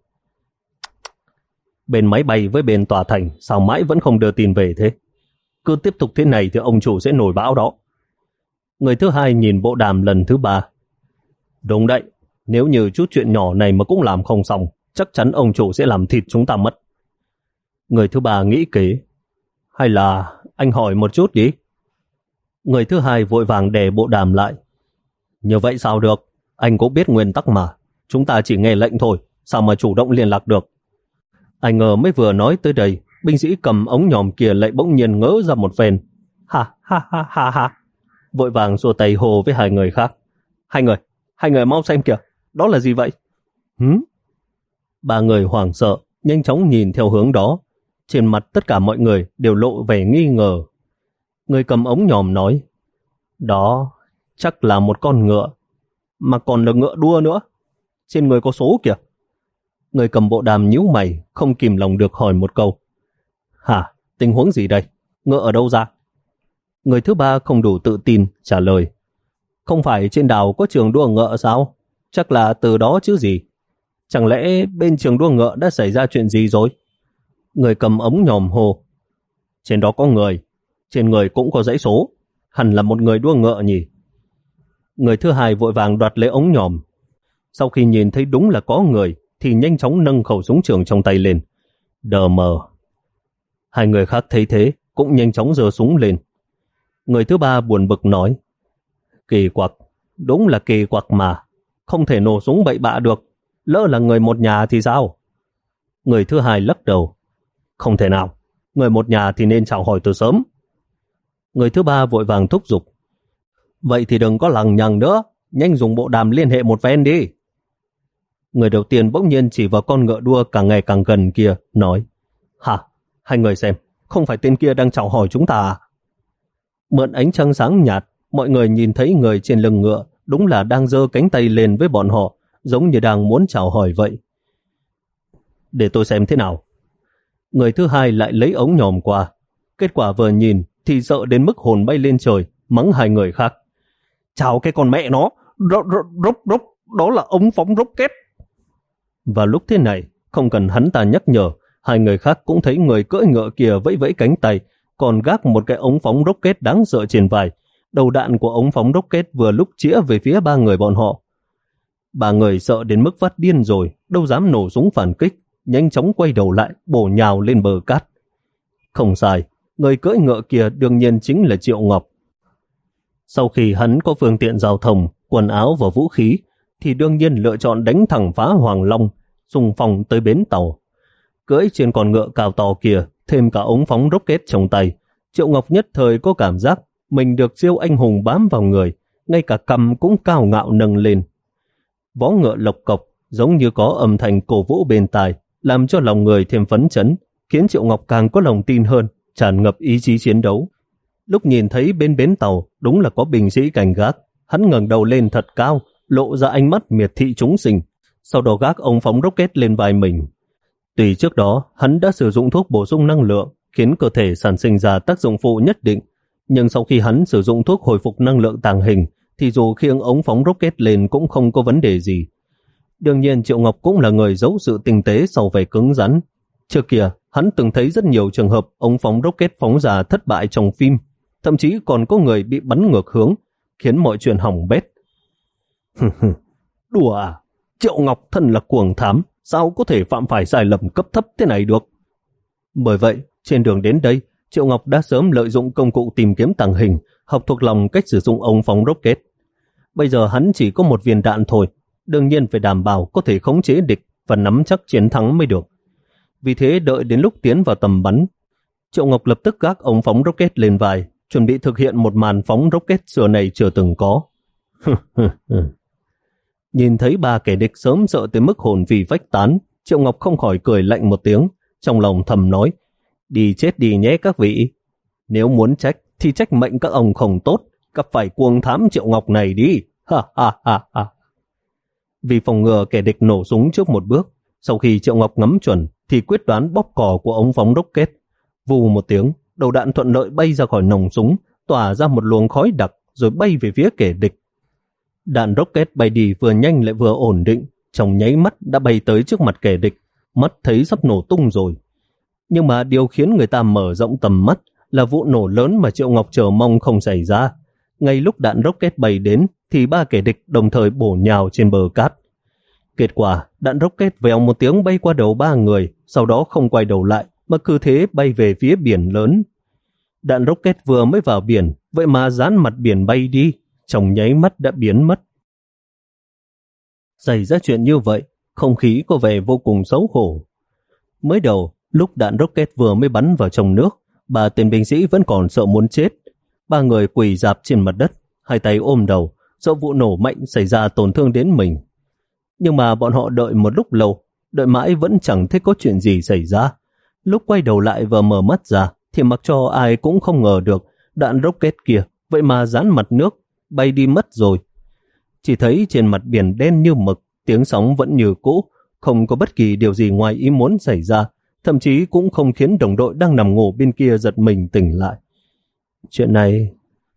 Speaker 1: bên máy bay với bên tòa thành sao mãi vẫn không đưa tin về thế? Cứ tiếp tục thế này thì ông chủ sẽ nổi bão đó. Người thứ hai nhìn bộ đàm lần thứ ba, đúng đấy, nếu như chút chuyện nhỏ này mà cũng làm không xong, chắc chắn ông chủ sẽ làm thịt chúng ta mất. Người thứ ba nghĩ kế, hay là anh hỏi một chút đi. Người thứ hai vội vàng đè bộ đàm lại, như vậy sao được, anh cũng biết nguyên tắc mà, chúng ta chỉ nghe lệnh thôi, sao mà chủ động liên lạc được. Anh ngờ mới vừa nói tới đây, binh sĩ cầm ống nhòm kia lại bỗng nhiên ngỡ ra một phen, ha ha ha ha ha, vội vàng xua tay hô với hai người khác, hai người, hai người mau xem kìa, đó là gì vậy? Hứ? Ba người hoảng sợ, nhanh chóng nhìn theo hướng đó, trên mặt tất cả mọi người đều lộ vẻ nghi ngờ. Người cầm ống nhòm nói, đó chắc là một con ngựa, mà còn là ngựa đua nữa, trên người có số kìa. Người cầm bộ đàm nhíu mày, không kìm lòng được hỏi một câu, hả, tình huống gì đây, ngựa ở đâu ra? Người thứ ba không đủ tự tin trả lời, không phải trên đảo có trường đua ngựa sao? Chắc là từ đó chứ gì. Chẳng lẽ bên trường đua ngựa đã xảy ra chuyện gì rồi? Người cầm ống nhòm hồ, trên đó có người, trên người cũng có dãy số, hẳn là một người đua ngựa nhỉ. Người thứ hai vội vàng đoạt lấy ống nhòm. Sau khi nhìn thấy đúng là có người, thì nhanh chóng nâng khẩu súng trường trong tay lên. Đờ mờ. Hai người khác thấy thế, cũng nhanh chóng giơ súng lên. Người thứ ba buồn bực nói, kỳ quặc, đúng là kỳ quặc mà, không thể nổ súng bậy bạ được, lỡ là người một nhà thì sao? Người thứ hai lắc đầu, không thể nào, người một nhà thì nên chào hỏi từ sớm. Người thứ ba vội vàng thúc giục, vậy thì đừng có lằng nhằng nữa, nhanh dùng bộ đàm liên hệ một phen đi. Người đầu tiên bỗng nhiên chỉ vào con ngựa đua càng ngày càng gần kia, nói, hả, hai người xem, không phải tên kia đang chào hỏi chúng ta à? Mượn ánh trăng sáng nhạt, mọi người nhìn thấy người trên lưng ngựa đúng là đang giơ cánh tay lên với bọn họ, giống như đang muốn chào hỏi vậy. Để tôi xem thế nào. Người thứ hai lại lấy ống nhòm qua, kết quả vừa nhìn thì sợ đến mức hồn bay lên trời, mắng hai người khác, chào cái con mẹ nó, rốc rốc rốc, đó là ống phóng rocket. Và lúc thế này, không cần hắn ta nhắc nhở, hai người khác cũng thấy người cưỡi ngựa kia vẫy vẫy cánh tay, còn gác một cái ống phóng rocket đáng sợ trên vai. Đầu đạn của ống phóng rocket vừa lúc chĩa về phía ba người bọn họ. Ba người sợ đến mức phát điên rồi, đâu dám nổ súng phản kích, nhanh chóng quay đầu lại, bổ nhào lên bờ cát. Không sai, người cưỡi ngựa kia đương nhiên chính là Triệu Ngọc. Sau khi hắn có phương tiện giao thông, quần áo và vũ khí, thì đương nhiên lựa chọn đánh thẳng phá Hoàng Long, xung phong tới bến tàu. Cưỡi trên con ngựa cao to kia, thêm cả ống phóng rocket trong tay, Triệu Ngọc nhất thời có cảm giác mình được siêu anh hùng bám vào người, ngay cả cằm cũng cao ngạo nâng lên. Vó ngựa lộc cộc, giống như có âm thanh cổ vũ bên tai, làm cho lòng người thêm phấn chấn, khiến Triệu Ngọc càng có lòng tin hơn, tràn ngập ý chí chiến đấu. Lúc nhìn thấy bên bến tàu đúng là có binh sĩ cảnh gác, hắn ngẩng đầu lên thật cao, lộ ra ánh mắt miệt thị chúng sinh, sau đó gác ống phóng rocket lên vai mình. Tuy trước đó hắn đã sử dụng thuốc bổ sung năng lượng, khiến cơ thể sản sinh ra tác dụng phụ nhất định, nhưng sau khi hắn sử dụng thuốc hồi phục năng lượng tàng hình, thì dù khiêng ống phóng rocket lên cũng không có vấn đề gì. Đương nhiên Triệu Ngọc cũng là người giấu sự tinh tế sau vẻ cứng rắn. Trước kia, hắn từng thấy rất nhiều trường hợp ống phóng rocket phóng ra thất bại trong phim, thậm chí còn có người bị bắn ngược hướng, khiến mọi chuyện hỏng bét. Đùa à? Triệu Ngọc thân là cuồng thám, sao có thể phạm phải sai lầm cấp thấp thế này được? Bởi vậy, trên đường đến đây, Triệu Ngọc đã sớm lợi dụng công cụ tìm kiếm tàng hình, học thuộc lòng cách sử dụng ống phóng rocket. Bây giờ hắn chỉ có một viên đạn thôi, đương nhiên phải đảm bảo có thể khống chế địch và nắm chắc chiến thắng mới được. Vì thế đợi đến lúc tiến vào tầm bắn, Triệu Ngọc lập tức gác ống phóng rocket lên vai, chuẩn bị thực hiện một màn phóng rocket xưa này chưa từng có. Nhìn thấy ba kẻ địch sớm sợ tới mức hồn phi phách tán, Triệu Ngọc không khỏi cười lạnh một tiếng, trong lòng thầm nói, đi chết đi nhé các vị. Nếu muốn trách thì trách mệnh các ông không tốt, gặp phải cuồng thám Triệu Ngọc này đi. Ha ha ha ha. Vì phòng ngừa kẻ địch nổ súng trước một bước, sau khi Triệu Ngọc ngắm chuẩn thì quyết đoán bóp cò của ống phóng rocket. Vù một tiếng, đầu đạn thuận lợi bay ra khỏi nòng súng, tỏa ra một luồng khói đặc rồi bay về phía kẻ địch. Đạn rocket bay đi vừa nhanh lại vừa ổn định, trong nháy mắt đã bay tới trước mặt kẻ địch, mắt thấy sắp nổ tung rồi. Nhưng mà điều khiến người ta mở rộng tầm mắt là vụ nổ lớn mà Triệu Ngọc chờ mong không xảy ra. Ngay lúc đạn rocket bay đến thì ba kẻ địch đồng thời bổ nhào trên bờ cát. Kết quả, đạn rocket vèo một tiếng bay qua đầu ba người, sau đó không quay đầu lại mà cứ thế bay về phía biển lớn. Đạn rocket vừa mới vào biển, vậy mà dán mặt biển bay đi, trong nháy mắt đã biến mất. Xảy ra chuyện như vậy, không khí có vẻ vô cùng xấu hổ. Mới đầu, lúc đạn rocket vừa mới bắn vào trong nước, ba tên binh sĩ vẫn còn sợ muốn chết. Ba người quỳ rạp trên mặt đất, hai tay ôm đầu, sợ vụ nổ mạnh xảy ra tổn thương đến mình. Nhưng mà bọn họ đợi một lúc lâu, đợi mãi vẫn chẳng thấy có chuyện gì xảy ra. Lúc quay đầu lại và mở mắt ra, thì mặc cho ai cũng không ngờ được đạn rocket kia vậy mà dán mặt nước, bay đi mất rồi. Chỉ thấy trên mặt biển đen như mực, tiếng sóng vẫn như cũ, không có bất kỳ điều gì ngoài ý muốn xảy ra, thậm chí cũng không khiến đồng đội đang nằm ngủ bên kia giật mình tỉnh lại. Chuyện này...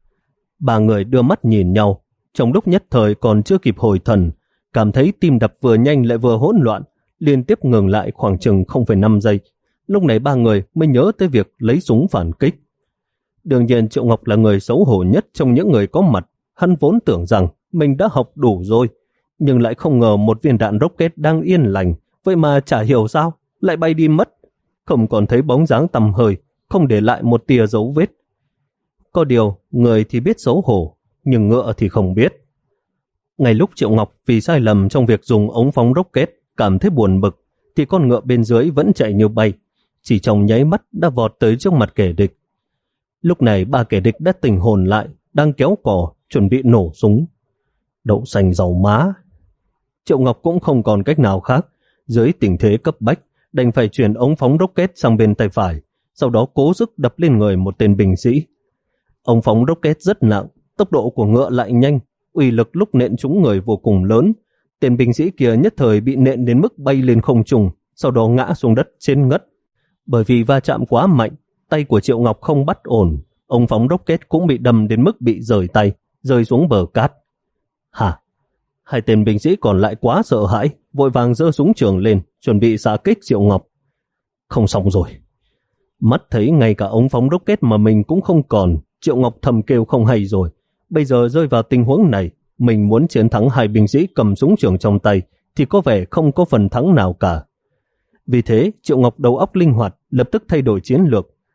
Speaker 1: Ba người đưa mắt nhìn nhau, trong lúc nhất thời còn chưa kịp hồi thần, cảm thấy tim đập vừa nhanh lại vừa hỗn loạn, liên tiếp ngừng lại khoảng chừng không phẩy năm giây. Lúc này ba người mới nhớ tới việc lấy súng phản kích. Đương nhiên Triệu Ngọc là người xấu hổ nhất trong những người có mặt. Hắn vốn tưởng rằng mình đã học đủ rồi, nhưng lại không ngờ một viên đạn rocket đang yên lành, vậy mà chả hiểu sao lại bay đi mất, không còn thấy bóng dáng tầm hơi, không để lại một tia dấu vết. Có điều, người thì biết xấu hổ, nhưng ngựa thì không biết. Ngay lúc Triệu Ngọc vì sai lầm trong việc dùng ống phóng rocket cảm thấy buồn bực, thì con ngựa bên dưới vẫn chạy như bay, chỉ trong nháy mắt đã vọt tới trước mặt kẻ địch. Lúc này ba kẻ địch đã tỉnh hồn lại, đang kéo cò, chuẩn bị nổ súng. Đậu xanh dầu má. Triệu Ngọc cũng không còn cách nào khác, dưới tình thế cấp bách, đành phải chuyển ống phóng rocket sang bên tay phải, sau đó cố sức đập lên người một tên binh sĩ. Ống phóng rocket rất nặng, tốc độ của ngựa lại nhanh, uy lực lúc nện trúng người vô cùng lớn. Tên binh sĩ kia nhất thời bị nện đến mức bay lên không trung, sau đó ngã xuống đất trên ngất. Bởi vì va chạm quá mạnh, tay của Triệu Ngọc không bắt ổn, ống phóng rocket cũng bị đâm đến mức bị rời tay, rơi xuống bờ cát. Hả? Hai tên binh sĩ còn lại quá sợ hãi, vội vàng giơ súng trường lên, chuẩn bị xạ kích Triệu Ngọc. Không xong rồi. Mắt thấy ngay cả ống phóng rocket mà mình cũng không còn, Triệu Ngọc thầm kêu không hay rồi. Bây giờ rơi vào tình huống này, mình muốn chiến thắng hai binh sĩ cầm súng trường trong tay thì có vẻ không có phần thắng nào cả. Vì thế, Triệu Ngọc đầu óc linh hoạt, lập tức thay đổi chiến lược,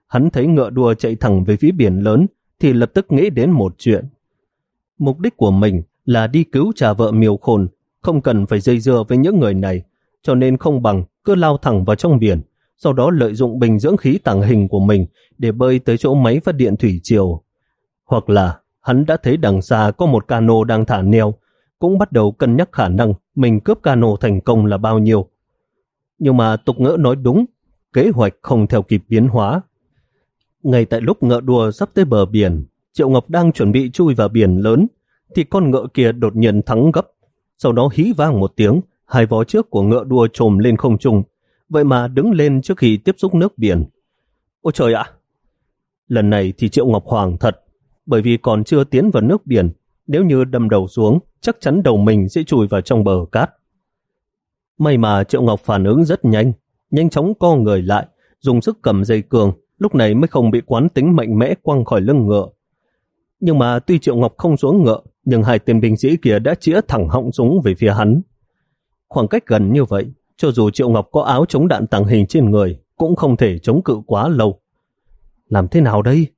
Speaker 1: hắn thấy ngựa đua chạy thẳng về phía biển lớn thì lập tức nghĩ đến một chuyện. Mục đích của mình là đi cứu cha vợ Miêu Khôn, không cần phải dây dưa với những người này, cho nên không bằng cứ lao thẳng vào trong biển, sau đó lợi dụng bình dưỡng khí tàng hình của mình để bơi tới chỗ máy phát điện thủy triều. Hoặc là hắn đã thấy đằng xa có một cano đang thả neo, cũng bắt đầu cân nhắc khả năng mình cướp cano thành công là bao nhiêu. Nhưng mà tục ngữ nói đúng, kế hoạch không theo kịp biến hóa. Ngay tại lúc ngựa đua sắp tới bờ biển, Triệu Ngọc đang chuẩn bị chui vào biển lớn, thì con ngựa kia đột nhiên thắng gấp. Sau đó hí vang một tiếng, hai vó trước của ngựa đua trồm lên không trung, vậy mà đứng lên trước khi tiếp xúc nước biển. Ôi trời ạ! Lần này thì Triệu Ngọc hoảng thật, bởi vì còn chưa tiến vào nước biển, nếu như đâm đầu xuống, chắc chắn đầu mình sẽ chui vào trong bờ cát. May mà Triệu Ngọc phản ứng rất nhanh, nhanh chóng co người lại, dùng sức cầm dây cương, lúc này mới không bị quán tính mạnh mẽ quăng khỏi lưng ngựa. Nhưng mà tuy Triệu Ngọc không xuống ngựa, nhưng hai tên binh sĩ kia đã chĩa thẳng họng súng về phía hắn. Khoảng cách gần như vậy, cho dù Triệu Ngọc có áo chống đạn tàng hình trên người, cũng không thể chống cự quá lâu. Làm thế nào đây?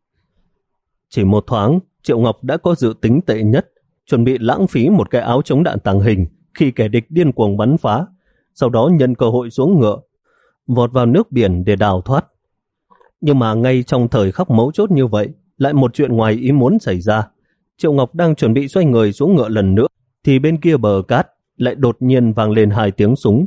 Speaker 1: Chỉ một thoáng, Triệu Ngọc đã có dự tính tệ nhất, chuẩn bị lãng phí một cái áo chống đạn tàng hình khi kẻ địch điên cuồng bắn phá, sau đó nhân cơ hội xuống ngựa, vọt vào nước biển để đào thoát. Nhưng mà ngay trong thời khắc mấu chốt như vậy, lại một chuyện ngoài ý muốn xảy ra. Triệu Ngọc đang chuẩn bị xoay người xuống ngựa lần nữa, thì bên kia bờ cát lại đột nhiên vang lên hai tiếng súng.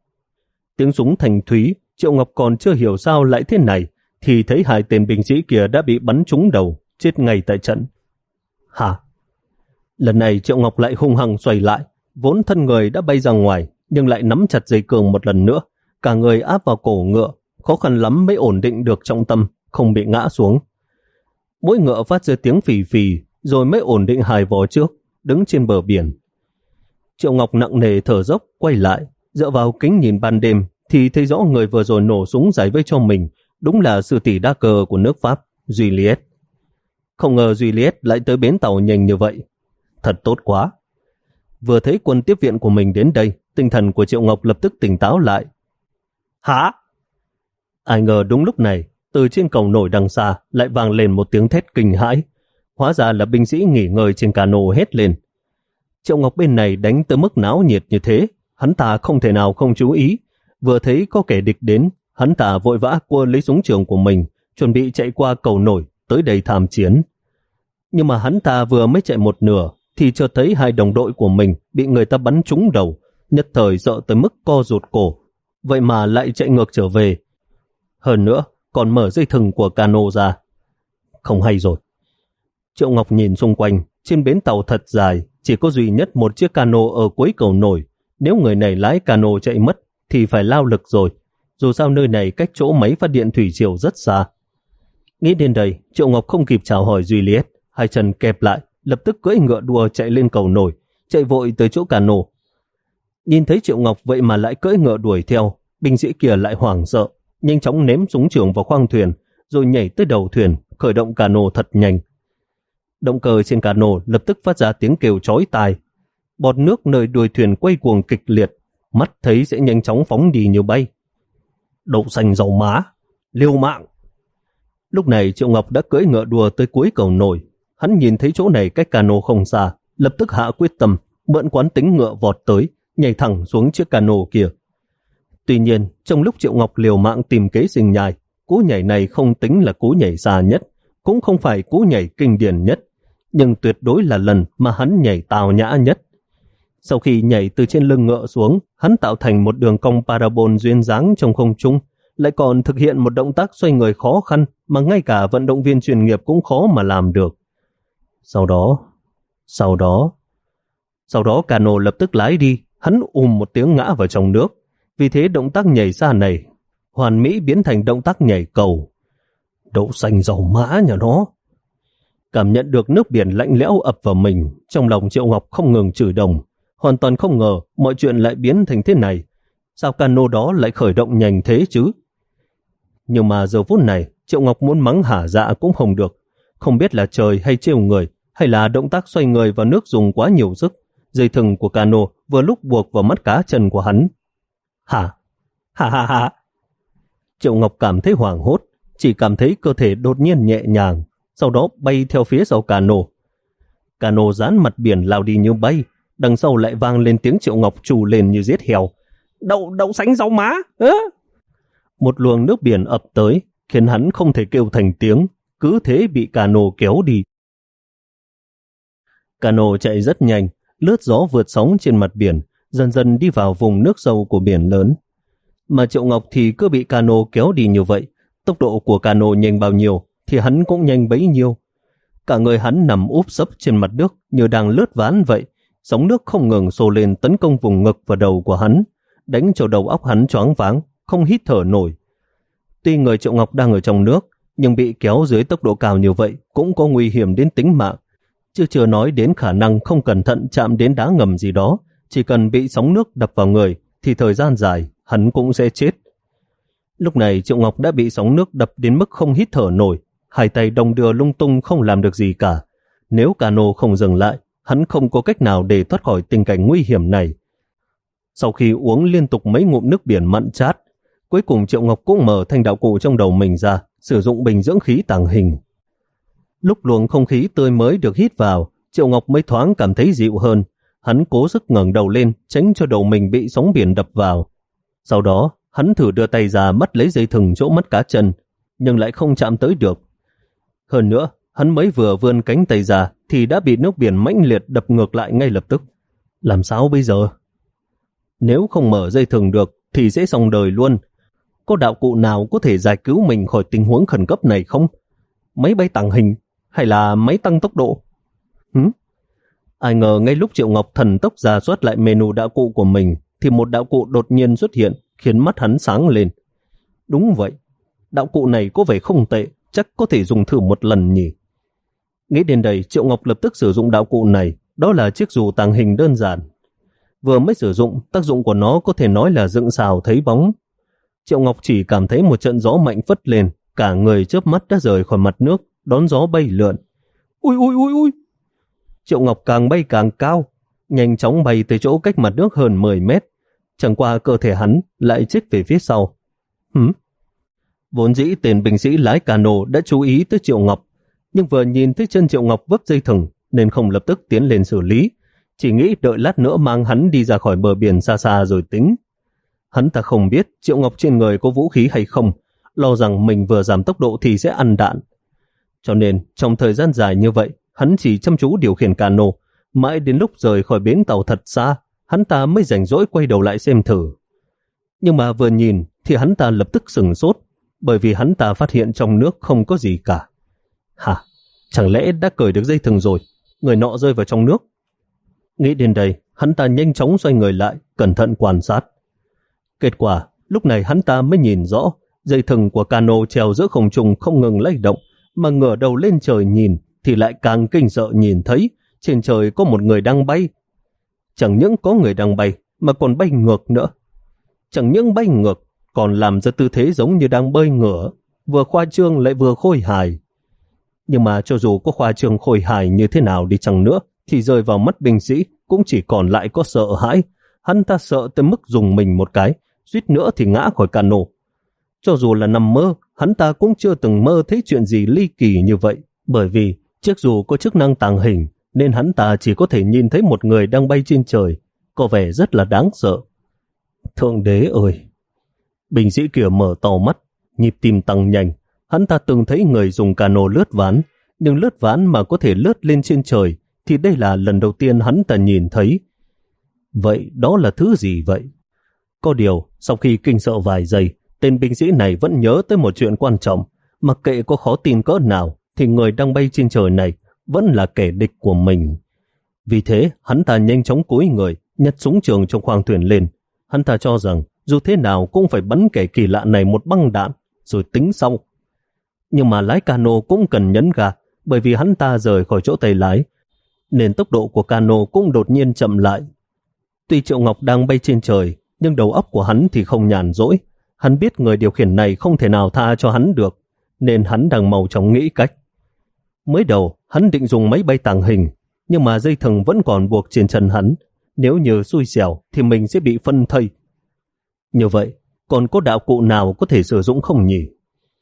Speaker 1: Tiếng súng thành thúy, Triệu Ngọc còn chưa hiểu sao lại thế này, thì thấy hai tên binh sĩ kia đã bị bắn trúng đầu, chết ngay tại trận. Hả? Lần này Triệu Ngọc lại hung hăng xoay lại, vốn thân người đã bay ra ngoài, nhưng lại nắm chặt dây cương một lần nữa, cả người áp vào cổ ngựa, khó khăn lắm mới ổn định được trọng tâm, không bị ngã xuống. Mỗi ngựa phát ra tiếng phì phì, rồi mới ổn định hai vó trước, đứng trên bờ biển. Triệu Ngọc nặng nề thở dốc, quay lại, dựa vào kính nhìn ban đêm, thì thấy rõ người vừa rồi nổ súng giải vây cho mình, đúng là sư tỷ đa cờ của nước Pháp, Juliet. Không ngờ Juliet lại tới bến tàu nhanh như vậy. Thật tốt quá. Vừa thấy quân tiếp viện của mình đến đây, tinh thần của Triệu Ngọc lập tức tỉnh táo lại. Hả? Ai ngờ đúng lúc này, từ trên cầu nổi đằng xa lại vang lên một tiếng thét kinh hãi. Hóa ra là binh sĩ nghỉ ngơi trên cano hét lên. Triệu Ngọc bên này đánh tới mức náo nhiệt như thế, hắn ta không thể nào không chú ý. Vừa thấy có kẻ địch đến, hắn ta vội vã cua lấy súng trường của mình, chuẩn bị chạy qua cầu nổi tới đây tham chiến. Nhưng mà hắn ta vừa mới chạy một nửa, thì chợt thấy hai đồng đội của mình bị người ta bắn trúng đầu, nhất thời sợ tới mức co rụt cổ, vậy mà lại chạy ngược trở về. Hơn nữa, còn mở dây thừng của cano ra. Không hay rồi. Triệu Ngọc nhìn xung quanh, trên bến tàu thật dài, chỉ có duy nhất một chiếc cano ở cuối cầu nổi. Nếu người này lái cano chạy mất, thì phải lao lực rồi. Dù sao nơi này cách chỗ máy phát điện thủy triều rất xa. Nghĩ đến đây, Triệu Ngọc không kịp chào hỏi Juliet, hai chân kẹp lại, lập tức cưỡi ngựa đua chạy lên cầu nổi, chạy vội tới chỗ cano. Nhìn thấy Triệu Ngọc vậy mà lại cưỡi ngựa đuổi theo, binh sĩ kia lại hoảng sợ, nhanh chóng ném súng trường vào khoang thuyền, rồi nhảy tới đầu thuyền, khởi động cano thật nhanh. Động cơ trên cano lập tức phát ra tiếng kêu chói tai. Bọt nước nơi đuôi thuyền quay cuồng kịch liệt, mắt thấy sẽ nhanh chóng phóng đi như bay. Đậu xanh dầu má, liều mạng. Lúc này Triệu Ngọc đã cưỡi ngựa đua tới cuối cầu nổi. Hắn nhìn thấy chỗ này cách cano không xa, lập tức hạ quyết tâm, mượn quán tính ngựa vọt tới, nhảy thẳng xuống chiếc cano kia. Tuy nhiên, trong lúc Triệu Ngọc liều mạng tìm kế sinh nhai, cú nhảy này không tính là cú nhảy xa nhất, cũng không phải cú nhảy kinh điển nhất, nhưng tuyệt đối là lần mà hắn nhảy tào nhã nhất. Sau khi nhảy từ trên lưng ngựa xuống, hắn tạo thành một đường cong parabol duyên dáng trong không trung, lại còn thực hiện một động tác xoay người khó khăn mà ngay cả vận động viên chuyên nghiệp cũng khó mà làm được. Sau đó, sau đó, sau đó cano lập tức lái đi, hắn ùm một tiếng ngã vào trong nước. Vì thế động tác nhảy xa này hoàn mỹ biến thành động tác nhảy cầu. Đậu xanh dầu mã nhà nó. Cảm nhận được nước biển lạnh lẽo ập vào mình, trong lòng Triệu Ngọc không ngừng chửi đồng, hoàn toàn không ngờ mọi chuyện lại biến thành thế này. Sao cano đó lại khởi động nhanh thế chứ? Nhưng mà giờ phút này, Triệu Ngọc muốn mắng hả dạ cũng không được. Không biết là trời hay trêu người, hay là động tác xoay người vào nước dùng quá nhiều sức. Dây thừng của cano vừa lúc buộc vào mắt cá chân của hắn. Hả? Hả hả hả? Triệu Ngọc cảm thấy hoảng hốt, chỉ cảm thấy cơ thể đột nhiên nhẹ nhàng, sau đó bay theo phía sau cano. Cano dán mặt biển lao đi như bay, đằng sau lại vang lên tiếng Triệu Ngọc trù lên như giết heo. Đậu, đậu sánh rau má! Ơ! Một luồng nước biển ập tới, khiến hắn không thể kêu thành tiếng, cứ thế bị cano kéo đi. Cano chạy rất nhanh, lướt gió vượt sóng trên mặt biển, dần dần đi vào vùng nước sâu của biển lớn. Mà Triệu Ngọc thì cứ bị cano kéo đi như vậy, tốc độ của cano nhanh bao nhiêu thì hắn cũng nhanh bấy nhiêu. Cả người hắn nằm úp sấp trên mặt nước như đang lướt ván vậy, sóng nước không ngừng xô lên tấn công vùng ngực và đầu của hắn, đánh cho đầu óc hắn choáng váng, không hít thở nổi. Tuy người Triệu Ngọc đang ở trong nước, nhưng bị kéo dưới tốc độ cao như vậy cũng có nguy hiểm đến tính mạng, chứ chưa nói đến khả năng không cẩn thận chạm đến đá ngầm gì đó. Chỉ cần bị sóng nước đập vào người thì thời gian dài hắn cũng sẽ chết. Lúc này Triệu Ngọc đã bị sóng nước đập đến mức không hít thở nổi, hai tay đồng đưa lung tung không làm được gì cả. Nếu cano không dừng lại, hắn không có cách nào để thoát khỏi tình cảnh nguy hiểm này. Sau khi uống liên tục mấy ngụm nước biển mặn chát, cuối cùng Triệu Ngọc cũng mở thanh đạo cụ trong đầu mình ra, sử dụng bình dưỡng khí tàng hình. Lúc luồng không khí tươi mới được hít vào, Triệu Ngọc mới thoáng cảm thấy dịu hơn. Hắn cố sức ngẩng đầu lên, tránh cho đầu mình bị sóng biển đập vào. Sau đó, hắn thử đưa tay ra bắt lấy dây thừng chỗ mắt cá chân, nhưng lại không chạm tới được. Hơn nữa, hắn mới vừa vươn cánh tay ra thì đã bị nước biển mãnh liệt đập ngược lại ngay lập tức. Làm sao bây giờ? Nếu không mở dây thừng được thì sẽ xong đời luôn. Có đạo cụ nào có thể giải cứu mình khỏi tình huống khẩn cấp này không? Máy bay tàng hình hay là máy tăng tốc độ? Hứ? Ai ngờ ngay lúc Triệu Ngọc thần tốc rà soát lại menu đạo cụ của mình thì một đạo cụ đột nhiên xuất hiện, khiến mắt hắn sáng lên. Đúng vậy, đạo cụ này có vẻ không tệ, chắc có thể dùng thử một lần nhỉ. Nghĩ đến đây, Triệu Ngọc lập tức sử dụng đạo cụ này, đó là chiếc dù tàng hình đơn giản. Vừa mới sử dụng, tác dụng của nó có thể nói là dựng xào thấy bóng. Triệu Ngọc chỉ cảm thấy một trận gió mạnh phất lên, cả người chớp mắt đã rời khỏi mặt nước, đón gió bay lượn. Ui ui ui ui! Triệu Ngọc càng bay càng cao, nhanh chóng bay tới chỗ cách mặt nước hơn mười mét. Chẳng qua cơ thể hắn lại chết về phía sau. Hửm? Vốn dĩ tên binh sĩ lái cano đã chú ý tới Triệu Ngọc, nhưng vừa nhìn thấy chân Triệu Ngọc vấp dây thừng nên không lập tức tiến lên xử lý, chỉ nghĩ đợi lát nữa mang hắn đi ra khỏi bờ biển xa xa rồi tính. Hắn ta không biết Triệu Ngọc trên người có vũ khí hay không, lo rằng mình vừa giảm tốc độ thì sẽ ăn đạn. Cho nên trong thời gian dài như vậy, hắn chỉ chăm chú điều khiển cano, mãi đến lúc rời khỏi bến tàu thật xa, hắn ta mới rảnh rỗi quay đầu lại xem thử. Nhưng mà vừa nhìn thì hắn ta lập tức sửng sốt, bởi vì hắn ta phát hiện trong nước không có gì cả. Hả? Chẳng lẽ đã cởi được dây thừng rồi, người nọ rơi vào trong nước? Nghĩ đến đây, hắn ta nhanh chóng xoay người lại, cẩn thận quan sát. Kết quả, lúc này hắn ta mới nhìn rõ, dây thừng của cano treo giữa không trung không ngừng lay động, mà ngửa đầu lên trời nhìn thì lại càng kinh sợ nhìn thấy trên trời có một người đang bay. Chẳng những có người đang bay mà còn bay ngược nữa. Chẳng những bay ngược, còn làm ra tư thế giống như đang bơi ngửa, vừa khoa trương lại vừa khôi hài. Nhưng mà cho dù có khoa trương khôi hài như thế nào đi chăng nữa, thì rơi vào mắt binh sĩ cũng chỉ còn lại có sợ hãi. Hắn ta sợ tới mức dùng mình một cái, suýt nữa thì ngã khỏi cano. Cho dù là nằm mơ, hắn ta cũng chưa từng mơ thấy chuyện gì ly kỳ như vậy, bởi vì chiếc dù có chức năng tàng hình, nên hắn ta chỉ có thể nhìn thấy một người đang bay trên trời, có vẻ rất là đáng sợ. Thượng đế ơi! Binh sĩ kia mở to mắt, nhịp tim tăng nhanh. Hắn ta từng thấy người dùng cano lướt ván, nhưng lướt ván mà có thể lướt lên trên trời thì đây là lần đầu tiên hắn ta nhìn thấy. Vậy đó là thứ gì vậy? Có điều, sau khi kinh sợ vài giây, tên binh sĩ này vẫn nhớ tới một chuyện quan trọng. Mặc kệ có khó tin cỡ nào, thì người đang bay trên trời này vẫn là kẻ địch của mình. Vì thế, hắn ta nhanh chóng cúi người, nhặt súng trường trong khoang thuyền lên. Hắn ta cho rằng dù thế nào cũng phải bắn kẻ kỳ lạ này một băng đạn, rồi tính sau. Nhưng mà lái cano cũng cần nhấn ga, bởi vì hắn ta rời khỏi chỗ tay lái, nên tốc độ của cano cũng đột nhiên chậm lại. Tuy Triệu Ngọc đang bay trên trời, nhưng đầu óc của hắn thì không nhàn rỗi. Hắn biết người điều khiển này không thể nào tha cho hắn được, nên hắn đang mau chóng nghĩ cách. Mới đầu, hắn định dùng máy bay tàng hình, nhưng mà dây thừng vẫn còn buộc trên chân hắn. Nếu như xui xẻo thì mình sẽ bị phân thây. Như vậy, còn có đạo cụ nào có thể sử dụng không nhỉ?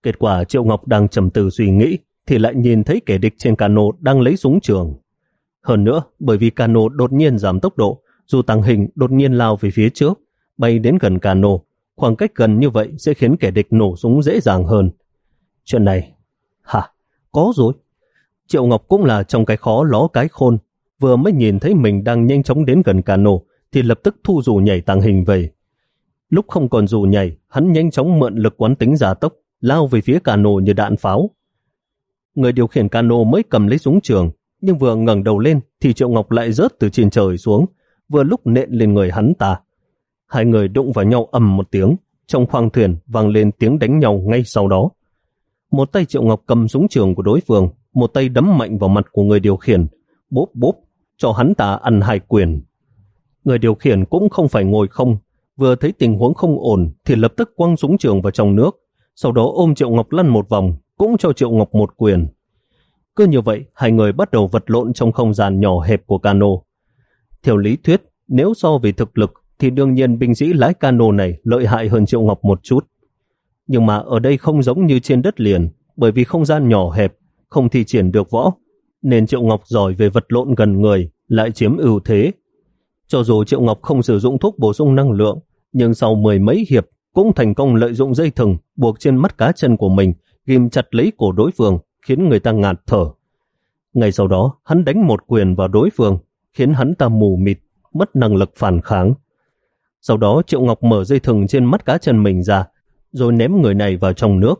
Speaker 1: Kết quả Triệu Ngọc đang trầm tư suy nghĩ thì lại nhìn thấy kẻ địch trên cano đang lấy súng trường. Hơn nữa, bởi vì cano đột nhiên giảm tốc độ, dù tàng hình đột nhiên lao về phía trước, bay đến gần cano, khoảng cách gần như vậy sẽ khiến kẻ địch nổ súng dễ dàng hơn. Chuyện này, hả? Có rồi. Triệu Ngọc cũng là trong cái khó ló cái khôn, vừa mới nhìn thấy mình đang nhanh chóng đến gần cano thì lập tức thu dù nhảy tàng hình về. Lúc không còn dù nhảy, hắn nhanh chóng mượn lực quán tính gia tốc, lao về phía cano như đạn pháo. Người điều khiển cano mới cầm lấy súng trường, nhưng vừa ngẩng đầu lên thì Triệu Ngọc lại rớt từ trên trời xuống, vừa lúc nện lên người hắn ta. Hai người đụng vào nhau ầm một tiếng, trong khoang thuyền vang lên tiếng đánh nhau ngay sau đó. Một tay Triệu Ngọc cầm súng trường của đối phương, một tay đấm mạnh vào mặt của người điều khiển, bốp bốp, cho hắn ta ăn hai quyền. Người điều khiển cũng không phải ngồi không, vừa thấy tình huống không ổn thì lập tức quăng súng trường vào trong nước, sau đó ôm Triệu Ngọc lăn một vòng, cũng cho Triệu Ngọc một quyền. Cứ như vậy, hai người bắt đầu vật lộn trong không gian nhỏ hẹp của cano. Theo lý thuyết, nếu so về thực lực thì đương nhiên binh sĩ lái cano này lợi hại hơn Triệu Ngọc một chút. Nhưng mà ở đây không giống như trên đất liền, bởi vì không gian nhỏ hẹp, không thi triển được võ, nên Triệu Ngọc giỏi về vật lộn gần người, lại chiếm ưu thế. Cho dù Triệu Ngọc không sử dụng thuốc bổ sung năng lượng, nhưng sau mười mấy hiệp cũng thành công lợi dụng dây thừng buộc trên mắt cá chân của mình, ghim chặt lấy cổ đối phương, khiến người ta ngạt thở. Ngay sau đó, hắn đánh một quyền vào đối phương, khiến hắn ta mù mịt, mất năng lực phản kháng. Sau đó Triệu Ngọc mở dây thừng trên mắt cá chân mình ra, rồi ném người này vào trong nước.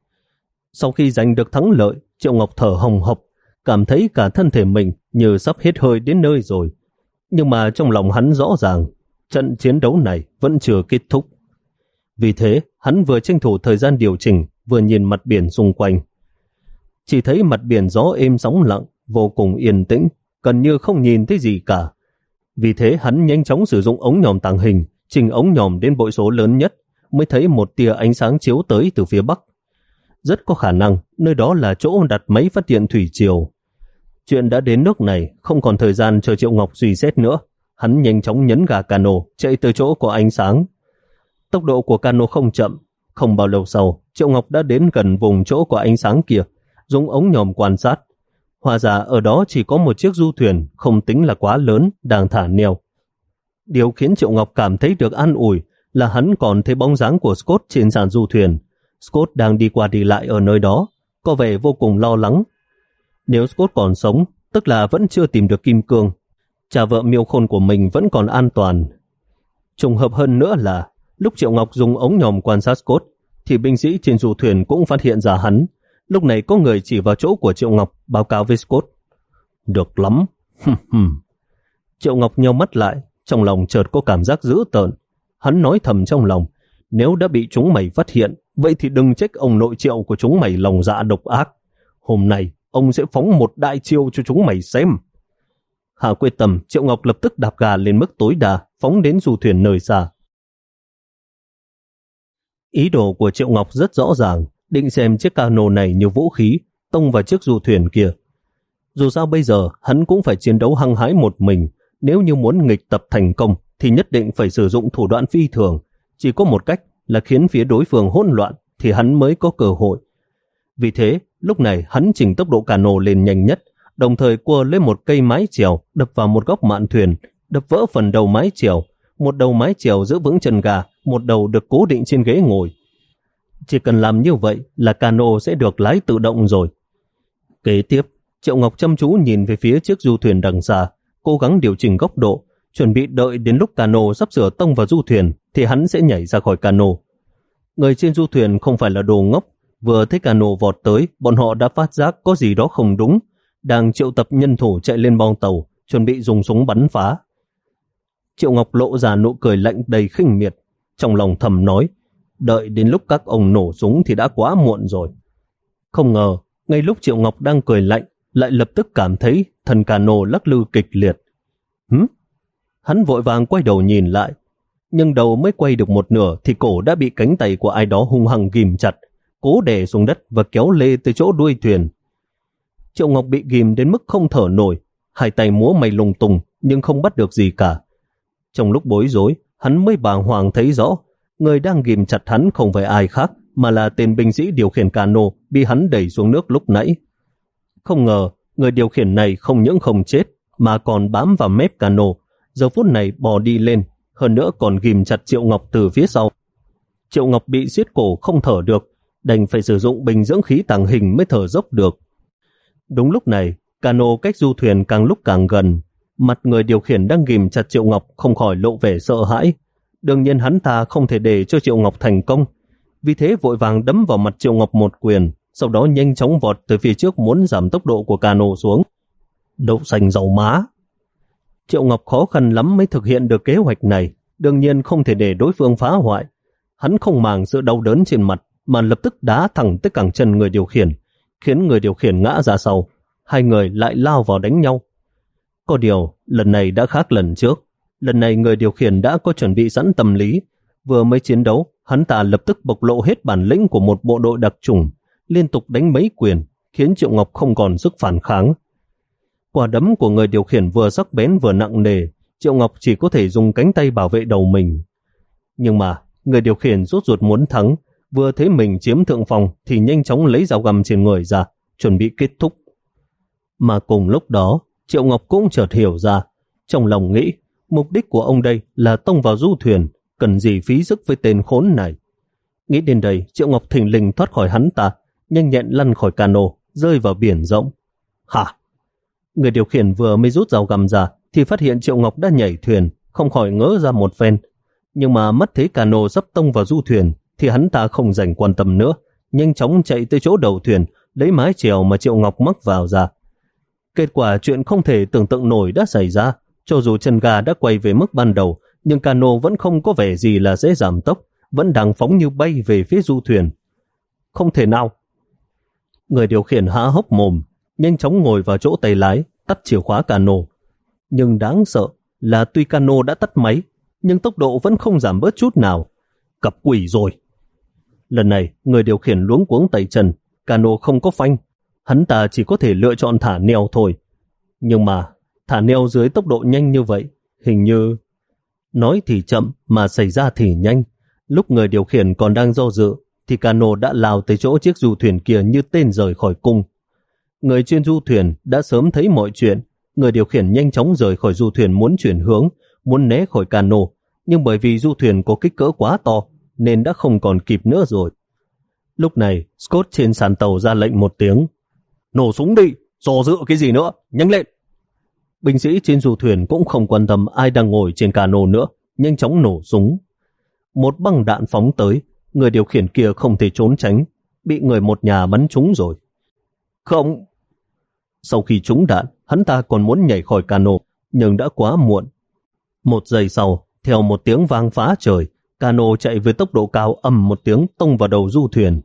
Speaker 1: Sau khi giành được thắng lợi, Triệu Ngọc thở hồng hộc, cảm thấy cả thân thể mình như sắp hết hơi đến nơi rồi. Nhưng mà trong lòng hắn rõ ràng, trận chiến đấu này vẫn chưa kết thúc. Vì thế, hắn vừa tranh thủ thời gian điều chỉnh, vừa nhìn mặt biển xung quanh. Chỉ thấy mặt biển gió êm sóng lặng, vô cùng yên tĩnh, gần như không nhìn thấy gì cả. Vì thế hắn nhanh chóng sử dụng ống nhòm tàng hình, chỉnh ống nhòm đến bội số lớn nhất, mới thấy một tia ánh sáng chiếu tới từ phía bắc. Rất có khả năng nơi đó là chỗ đặt máy phát điện thủy triều. Chuyện đã đến nước này, không còn thời gian cho Triệu Ngọc suy xét nữa. Hắn nhanh chóng nhấn ga cano, chạy tới chỗ có ánh sáng. Tốc độ của cano không chậm, không bao lâu sau, Triệu Ngọc đã đến gần vùng chỗ có ánh sáng kia, dùng ống nhòm quan sát. Hóa ra ở đó chỉ có một chiếc du thuyền, không tính là quá lớn, đang thả neo. Điều khiến Triệu Ngọc cảm thấy được an ủi là hắn còn thấy bóng dáng của Scott trên sàn du thuyền. Scott đang đi qua đi lại ở nơi đó, có vẻ vô cùng lo lắng. Nếu Scott còn sống, tức là vẫn chưa tìm được kim cương, cha vợ miêu khôn của mình vẫn còn an toàn. Trùng hợp hơn nữa là lúc Triệu Ngọc dùng ống nhòm quan sát Scott, thì binh sĩ trên du thuyền cũng phát hiện ra hắn. Lúc này có người chỉ vào chỗ của Triệu Ngọc báo cáo với Scott. Được lắm. Triệu Ngọc nheo mắt lại, trong lòng chợt có cảm giác dữ tợn. Hắn nói thầm trong lòng, nếu đã bị chúng mày phát hiện, vậy thì đừng trách ông nội Triệu của chúng mày lòng dạ độc ác. Hôm nay, ông sẽ phóng một đại chiêu cho chúng mày xem. Hạ quyết tâm, Triệu Ngọc lập tức đạp ga lên mức tối đa, phóng đến du thuyền nơi xa. Ý đồ của Triệu Ngọc rất rõ ràng, định xem chiếc cano này như vũ khí, tông vào chiếc du thuyền kia. Dù sao bây giờ, hắn cũng phải chiến đấu hăng hái một mình. Nếu như muốn nghịch tập thành công, thì nhất định phải sử dụng thủ đoạn phi thường. Chỉ có một cách là khiến phía đối phương hỗn loạn, thì hắn mới có cơ hội. Vì thế, lúc này hắn chỉnh tốc độ cano lên nhanh nhất, đồng thời cua lấy một cây mái chèo đập vào một góc mạn thuyền, đập vỡ phần đầu mái chèo. Một đầu mái chèo giữ vững chân ga, một đầu được cố định trên ghế ngồi. Chỉ cần làm như vậy là cano sẽ được lái tự động rồi. Kế tiếp, Triệu Ngọc chăm chú nhìn về phía chiếc du thuyền đằng xa, cố gắng điều chỉnh góc độ, chuẩn bị đợi đến lúc cano sắp sửa tông vào du thuyền thì hắn sẽ nhảy ra khỏi cano. Người trên du thuyền không phải là đồ ngốc, vừa thấy cano vọt tới, bọn họ đã phát giác có gì đó không đúng, đang triệu tập nhân thủ chạy lên bong tàu, chuẩn bị dùng súng bắn phá. Triệu Ngọc lộ ra nụ cười lạnh đầy khinh miệt, trong lòng thầm nói, đợi đến lúc các ông nổ súng thì đã quá muộn rồi. Không ngờ, ngay lúc Triệu Ngọc đang cười lạnh, lại lập tức cảm thấy thân cano lắc lư kịch liệt. Hứ? Hắn vội vàng quay đầu nhìn lại, nhưng đầu mới quay được một nửa thì cổ đã bị cánh tay của ai đó hung hăng ghim chặt, cố đè xuống đất và kéo lê tới chỗ đuôi thuyền. Triệu Ngọc bị ghim đến mức không thở nổi, hai tay múa may lung tung nhưng không bắt được gì cả. Trong lúc bối rối, hắn mới bàng hoàng thấy rõ, người đang ghim chặt hắn không phải ai khác, mà là tên binh sĩ điều khiển cano bị hắn đẩy xuống nước lúc nãy. Không ngờ, người điều khiển này không những không chết, mà còn bám vào mép cano, giờ phút này bò đi lên, hơn nữa còn ghim chặt Triệu Ngọc từ phía sau. Triệu Ngọc bị siết cổ không thở được, đành phải sử dụng bình dưỡng khí tàng hình mới thở dốc được. Đúng lúc này, cano cách du thuyền càng lúc càng gần, mặt người điều khiển đang ghim chặt Triệu Ngọc không khỏi lộ vẻ sợ hãi. Đương nhiên hắn ta không thể để cho Triệu Ngọc thành công, vì thế vội vàng đấm vào mặt Triệu Ngọc một quyền, sau đó nhanh chóng vọt tới phía trước muốn giảm tốc độ của cano xuống. Đậu xanh dầu má! Triệu Ngọc khó khăn lắm mới thực hiện được kế hoạch này, đương nhiên không thể để đối phương phá hoại. Hắn không màng sự đau đớn trên mặt, mà lập tức đá thẳng tới cẳng chân người điều khiển, khiến người điều khiển ngã ra sau. Hai người lại lao vào đánh nhau. Có điều, lần này đã khác lần trước. Lần này người điều khiển đã có chuẩn bị sẵn tâm lý. Vừa mới chiến đấu, hắn ta lập tức bộc lộ hết bản lĩnh của một bộ đội đặc chủng, liên tục đánh mấy quyền, khiến Triệu Ngọc không còn sức phản kháng. Quả đấm của người điều khiển vừa sắc bén vừa nặng nề, Triệu Ngọc chỉ có thể dùng cánh tay bảo vệ đầu mình. Nhưng mà, người điều khiển rốt ruột muốn thắng, vừa thấy mình chiếm thượng phòng thì nhanh chóng lấy dao găm trên người ra, chuẩn bị kết thúc. Mà cùng lúc đó, Triệu Ngọc cũng chợt hiểu ra, trong lòng nghĩ, mục đích của ông đây là tông vào du thuyền, cần gì phí sức với tên khốn này. Nghĩ đến đây, Triệu Ngọc thình lình thoát khỏi hắn ta, nhanh nhẹn lăn khỏi cano, rơi vào biển rộng. Hả? Người điều khiển vừa mới rút dao găm ra, thì phát hiện Triệu Ngọc đã nhảy thuyền, không khỏi ngỡ ra một phen. Nhưng mà mắt thấy cano sắp tông vào du thuyền, thì hắn ta không dành quan tâm nữa, nhanh chóng chạy tới chỗ đầu thuyền, lấy mái chèo mà Triệu Ngọc mắc vào ra. Kết quả chuyện không thể tưởng tượng nổi đã xảy ra. Cho dù chân ga đã quay về mức ban đầu, nhưng cano vẫn không có vẻ gì là dễ giảm tốc, vẫn đang phóng như bay về phía du thuyền. Không thể nào! Người điều khiển há hốc mồm, nhanh chóng ngồi vào chỗ tay lái, tắt chìa khóa cano. Nhưng đáng sợ là tuy cano đã tắt máy, nhưng tốc độ vẫn không giảm bớt chút nào. Cặp quỷ rồi! Lần này, người điều khiển luống cuống tay chân, cano không có phanh, hắn ta chỉ có thể lựa chọn thả neo thôi. Nhưng mà, thả neo dưới tốc độ nhanh như vậy, hình như... Nói thì chậm mà xảy ra thì nhanh. Lúc người điều khiển còn đang do dự, thì cano đã lao tới chỗ chiếc du thuyền kia như tên rời khỏi cung. Người trên du thuyền đã sớm thấy mọi chuyện. Người điều khiển nhanh chóng rời khỏi du thuyền muốn chuyển hướng, muốn né khỏi cano. Nhưng bởi vì du thuyền có kích cỡ quá to, nên đã không còn kịp nữa rồi. Lúc này, Scott trên sàn tàu ra lệnh một tiếng. Nổ súng đi, dò dự cái gì nữa, nhanh lên! Binh sĩ trên du thuyền cũng không quan tâm ai đang ngồi trên cano nữa, nhanh chóng nổ súng. Một băng đạn phóng tới, người điều khiển kia không thể trốn tránh, bị người một nhà bắn trúng rồi. Không! Sau khi trúng đạn, hắn ta còn muốn nhảy khỏi cano, nhưng đã quá muộn. Một giây sau, theo một tiếng vang phá trời, cano chạy với tốc độ cao ầm một tiếng tông vào đầu du thuyền.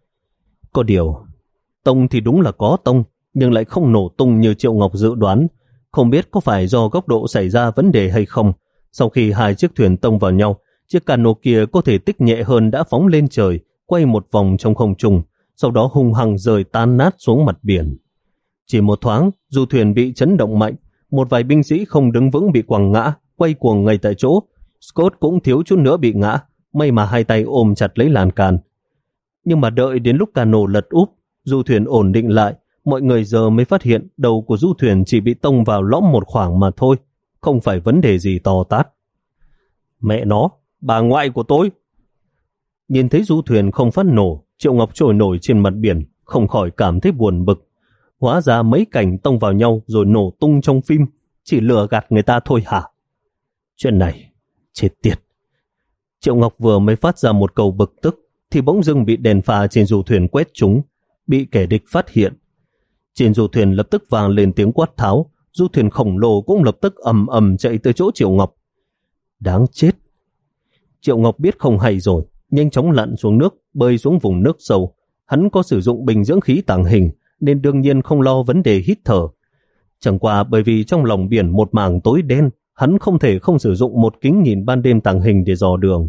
Speaker 1: Có điều, tông thì đúng là có tông, nhưng lại không nổ tung như Triệu Ngọc dự đoán. Không biết có phải do góc độ xảy ra vấn đề hay không. Sau khi hai chiếc thuyền tông vào nhau, chiếc cano kia có thể tích nhẹ hơn đã phóng lên trời, quay một vòng trong không trung, sau đó hung hăng rơi tan nát xuống mặt biển. Chỉ một thoáng, du thuyền bị chấn động mạnh, một vài binh sĩ không đứng vững bị quăng ngã, quay cuồng ngay tại chỗ. Scott cũng thiếu chút nữa bị ngã, may mà hai tay ôm chặt lấy lan can. Nhưng mà đợi đến lúc cano lật úp, du thuyền ổn định lại, mọi người giờ mới phát hiện đầu của du thuyền chỉ bị tông vào lõm một khoảng mà thôi, không phải vấn đề gì to tát. Mẹ nó, bà ngoại của tôi! Nhìn thấy du thuyền không phát nổ, Triệu Ngọc trôi nổi trên mặt biển, không khỏi cảm thấy buồn bực. Hóa ra mấy cảnh tông vào nhau rồi nổ tung trong phim, chỉ lừa gạt người ta thôi hả? Chuyện này, chết tiệt! Triệu Ngọc vừa mới phát ra một câu bực tức, thì bỗng dưng bị đèn pha trên du thuyền quét trúng, bị kẻ địch phát hiện. Trên du thuyền lập tức vang lên tiếng quát tháo, du thuyền khổng lồ cũng lập tức ầm ầm chạy tới chỗ Triệu Ngọc. Đáng chết! Triệu Ngọc biết không hay rồi, nhanh chóng lặn xuống nước, bơi xuống vùng nước sâu. Hắn có sử dụng bình dưỡng khí tàng hình, nên đương nhiên không lo vấn đề hít thở. Chẳng qua bởi vì trong lòng biển một mảng tối đen, hắn không thể không sử dụng một kính nhìn ban đêm tàng hình để dò đường.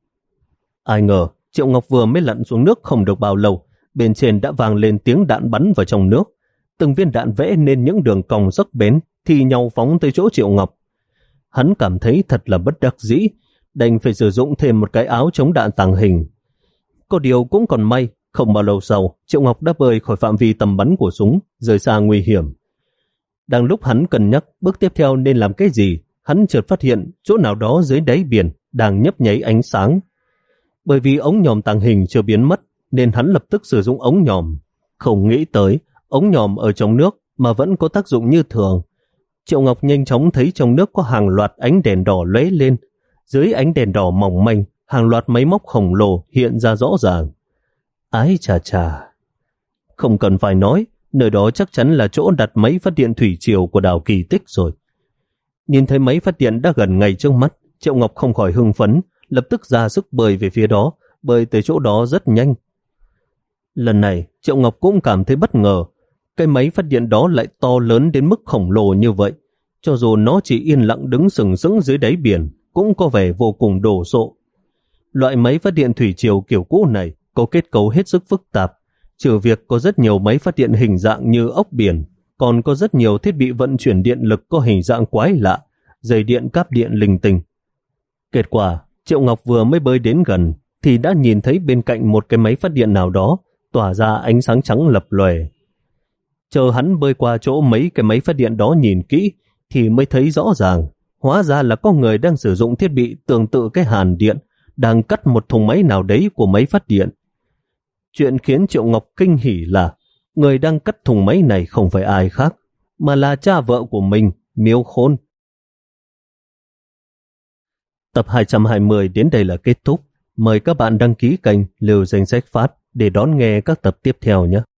Speaker 1: Ai ngờ, Triệu Ngọc vừa mới lặn xuống nước không được bao lâu, bên trên đã vang lên tiếng đạn bắn vào trong nước. Từng viên đạn vẽ nên những đường cong sắc bén, thì nhau phóng tới chỗ Triệu Ngọc. Hắn cảm thấy thật là bất đắc dĩ, đành phải sử dụng thêm một cái áo chống đạn tàng hình. Có điều cũng còn may, không bao lâu sau, Triệu Ngọc đã bơi khỏi phạm vi tầm bắn của súng, rời xa nguy hiểm. Đang lúc hắn cân nhắc bước tiếp theo nên làm cái gì, hắn chợt phát hiện chỗ nào đó dưới đáy biển đang nhấp nháy ánh sáng. Bởi vì ống nhòm tàng hình chưa biến mất, nên hắn lập tức sử dụng ống nhòm. Không nghĩ tới, ống nhòm ở trong nước mà vẫn có tác dụng như thường. Triệu Ngọc nhanh chóng thấy trong nước có hàng loạt ánh đèn đỏ lóe lên. Dưới ánh đèn đỏ mỏng manh, hàng loạt máy móc khổng lồ hiện ra rõ ràng. Ái chà chà! Không cần phải nói, nơi đó chắc chắn là chỗ đặt máy phát điện thủy triều của đảo Kỳ Tích rồi. Nhìn thấy máy phát điện đã gần ngay trước mắt, Triệu Ngọc không khỏi hưng phấn, lập tức ra sức bơi về phía đó, bơi tới chỗ đó rất nhanh. Lần này, Triệu Ngọc cũng cảm thấy bất ngờ, cái máy phát điện đó lại to lớn đến mức khổng lồ như vậy. Cho dù nó chỉ yên lặng đứng sừng sững dưới đáy biển, cũng có vẻ vô cùng đồ sộ. Loại máy phát điện thủy triều kiểu cũ này có kết cấu hết sức phức tạp, trừ việc có rất nhiều máy phát điện hình dạng như ốc biển, còn có rất nhiều thiết bị vận chuyển điện lực có hình dạng quái lạ, dây điện cáp điện linh tinh. Kết quả, Triệu Ngọc vừa mới bơi đến gần thì đã nhìn thấy bên cạnh một cái máy phát điện nào đó tỏa ra ánh sáng trắng lập lòe. Chờ hắn bơi qua chỗ mấy cái máy phát điện đó nhìn kỹ thì mới thấy rõ ràng, hóa ra là có người đang sử dụng thiết bị tương tự cái hàn điện, đang cắt một thùng máy nào đấy của máy phát điện. Chuyện khiến Triệu Ngọc kinh hỉ là người đang cắt thùng máy này không phải ai khác, mà là cha vợ của mình, Miêu Khôn. Tập hai trăm hai mươi đến đây là kết thúc. Mời các bạn đăng ký kênh Lưu Danh Sách Phát để đón nghe các tập tiếp theo nhé.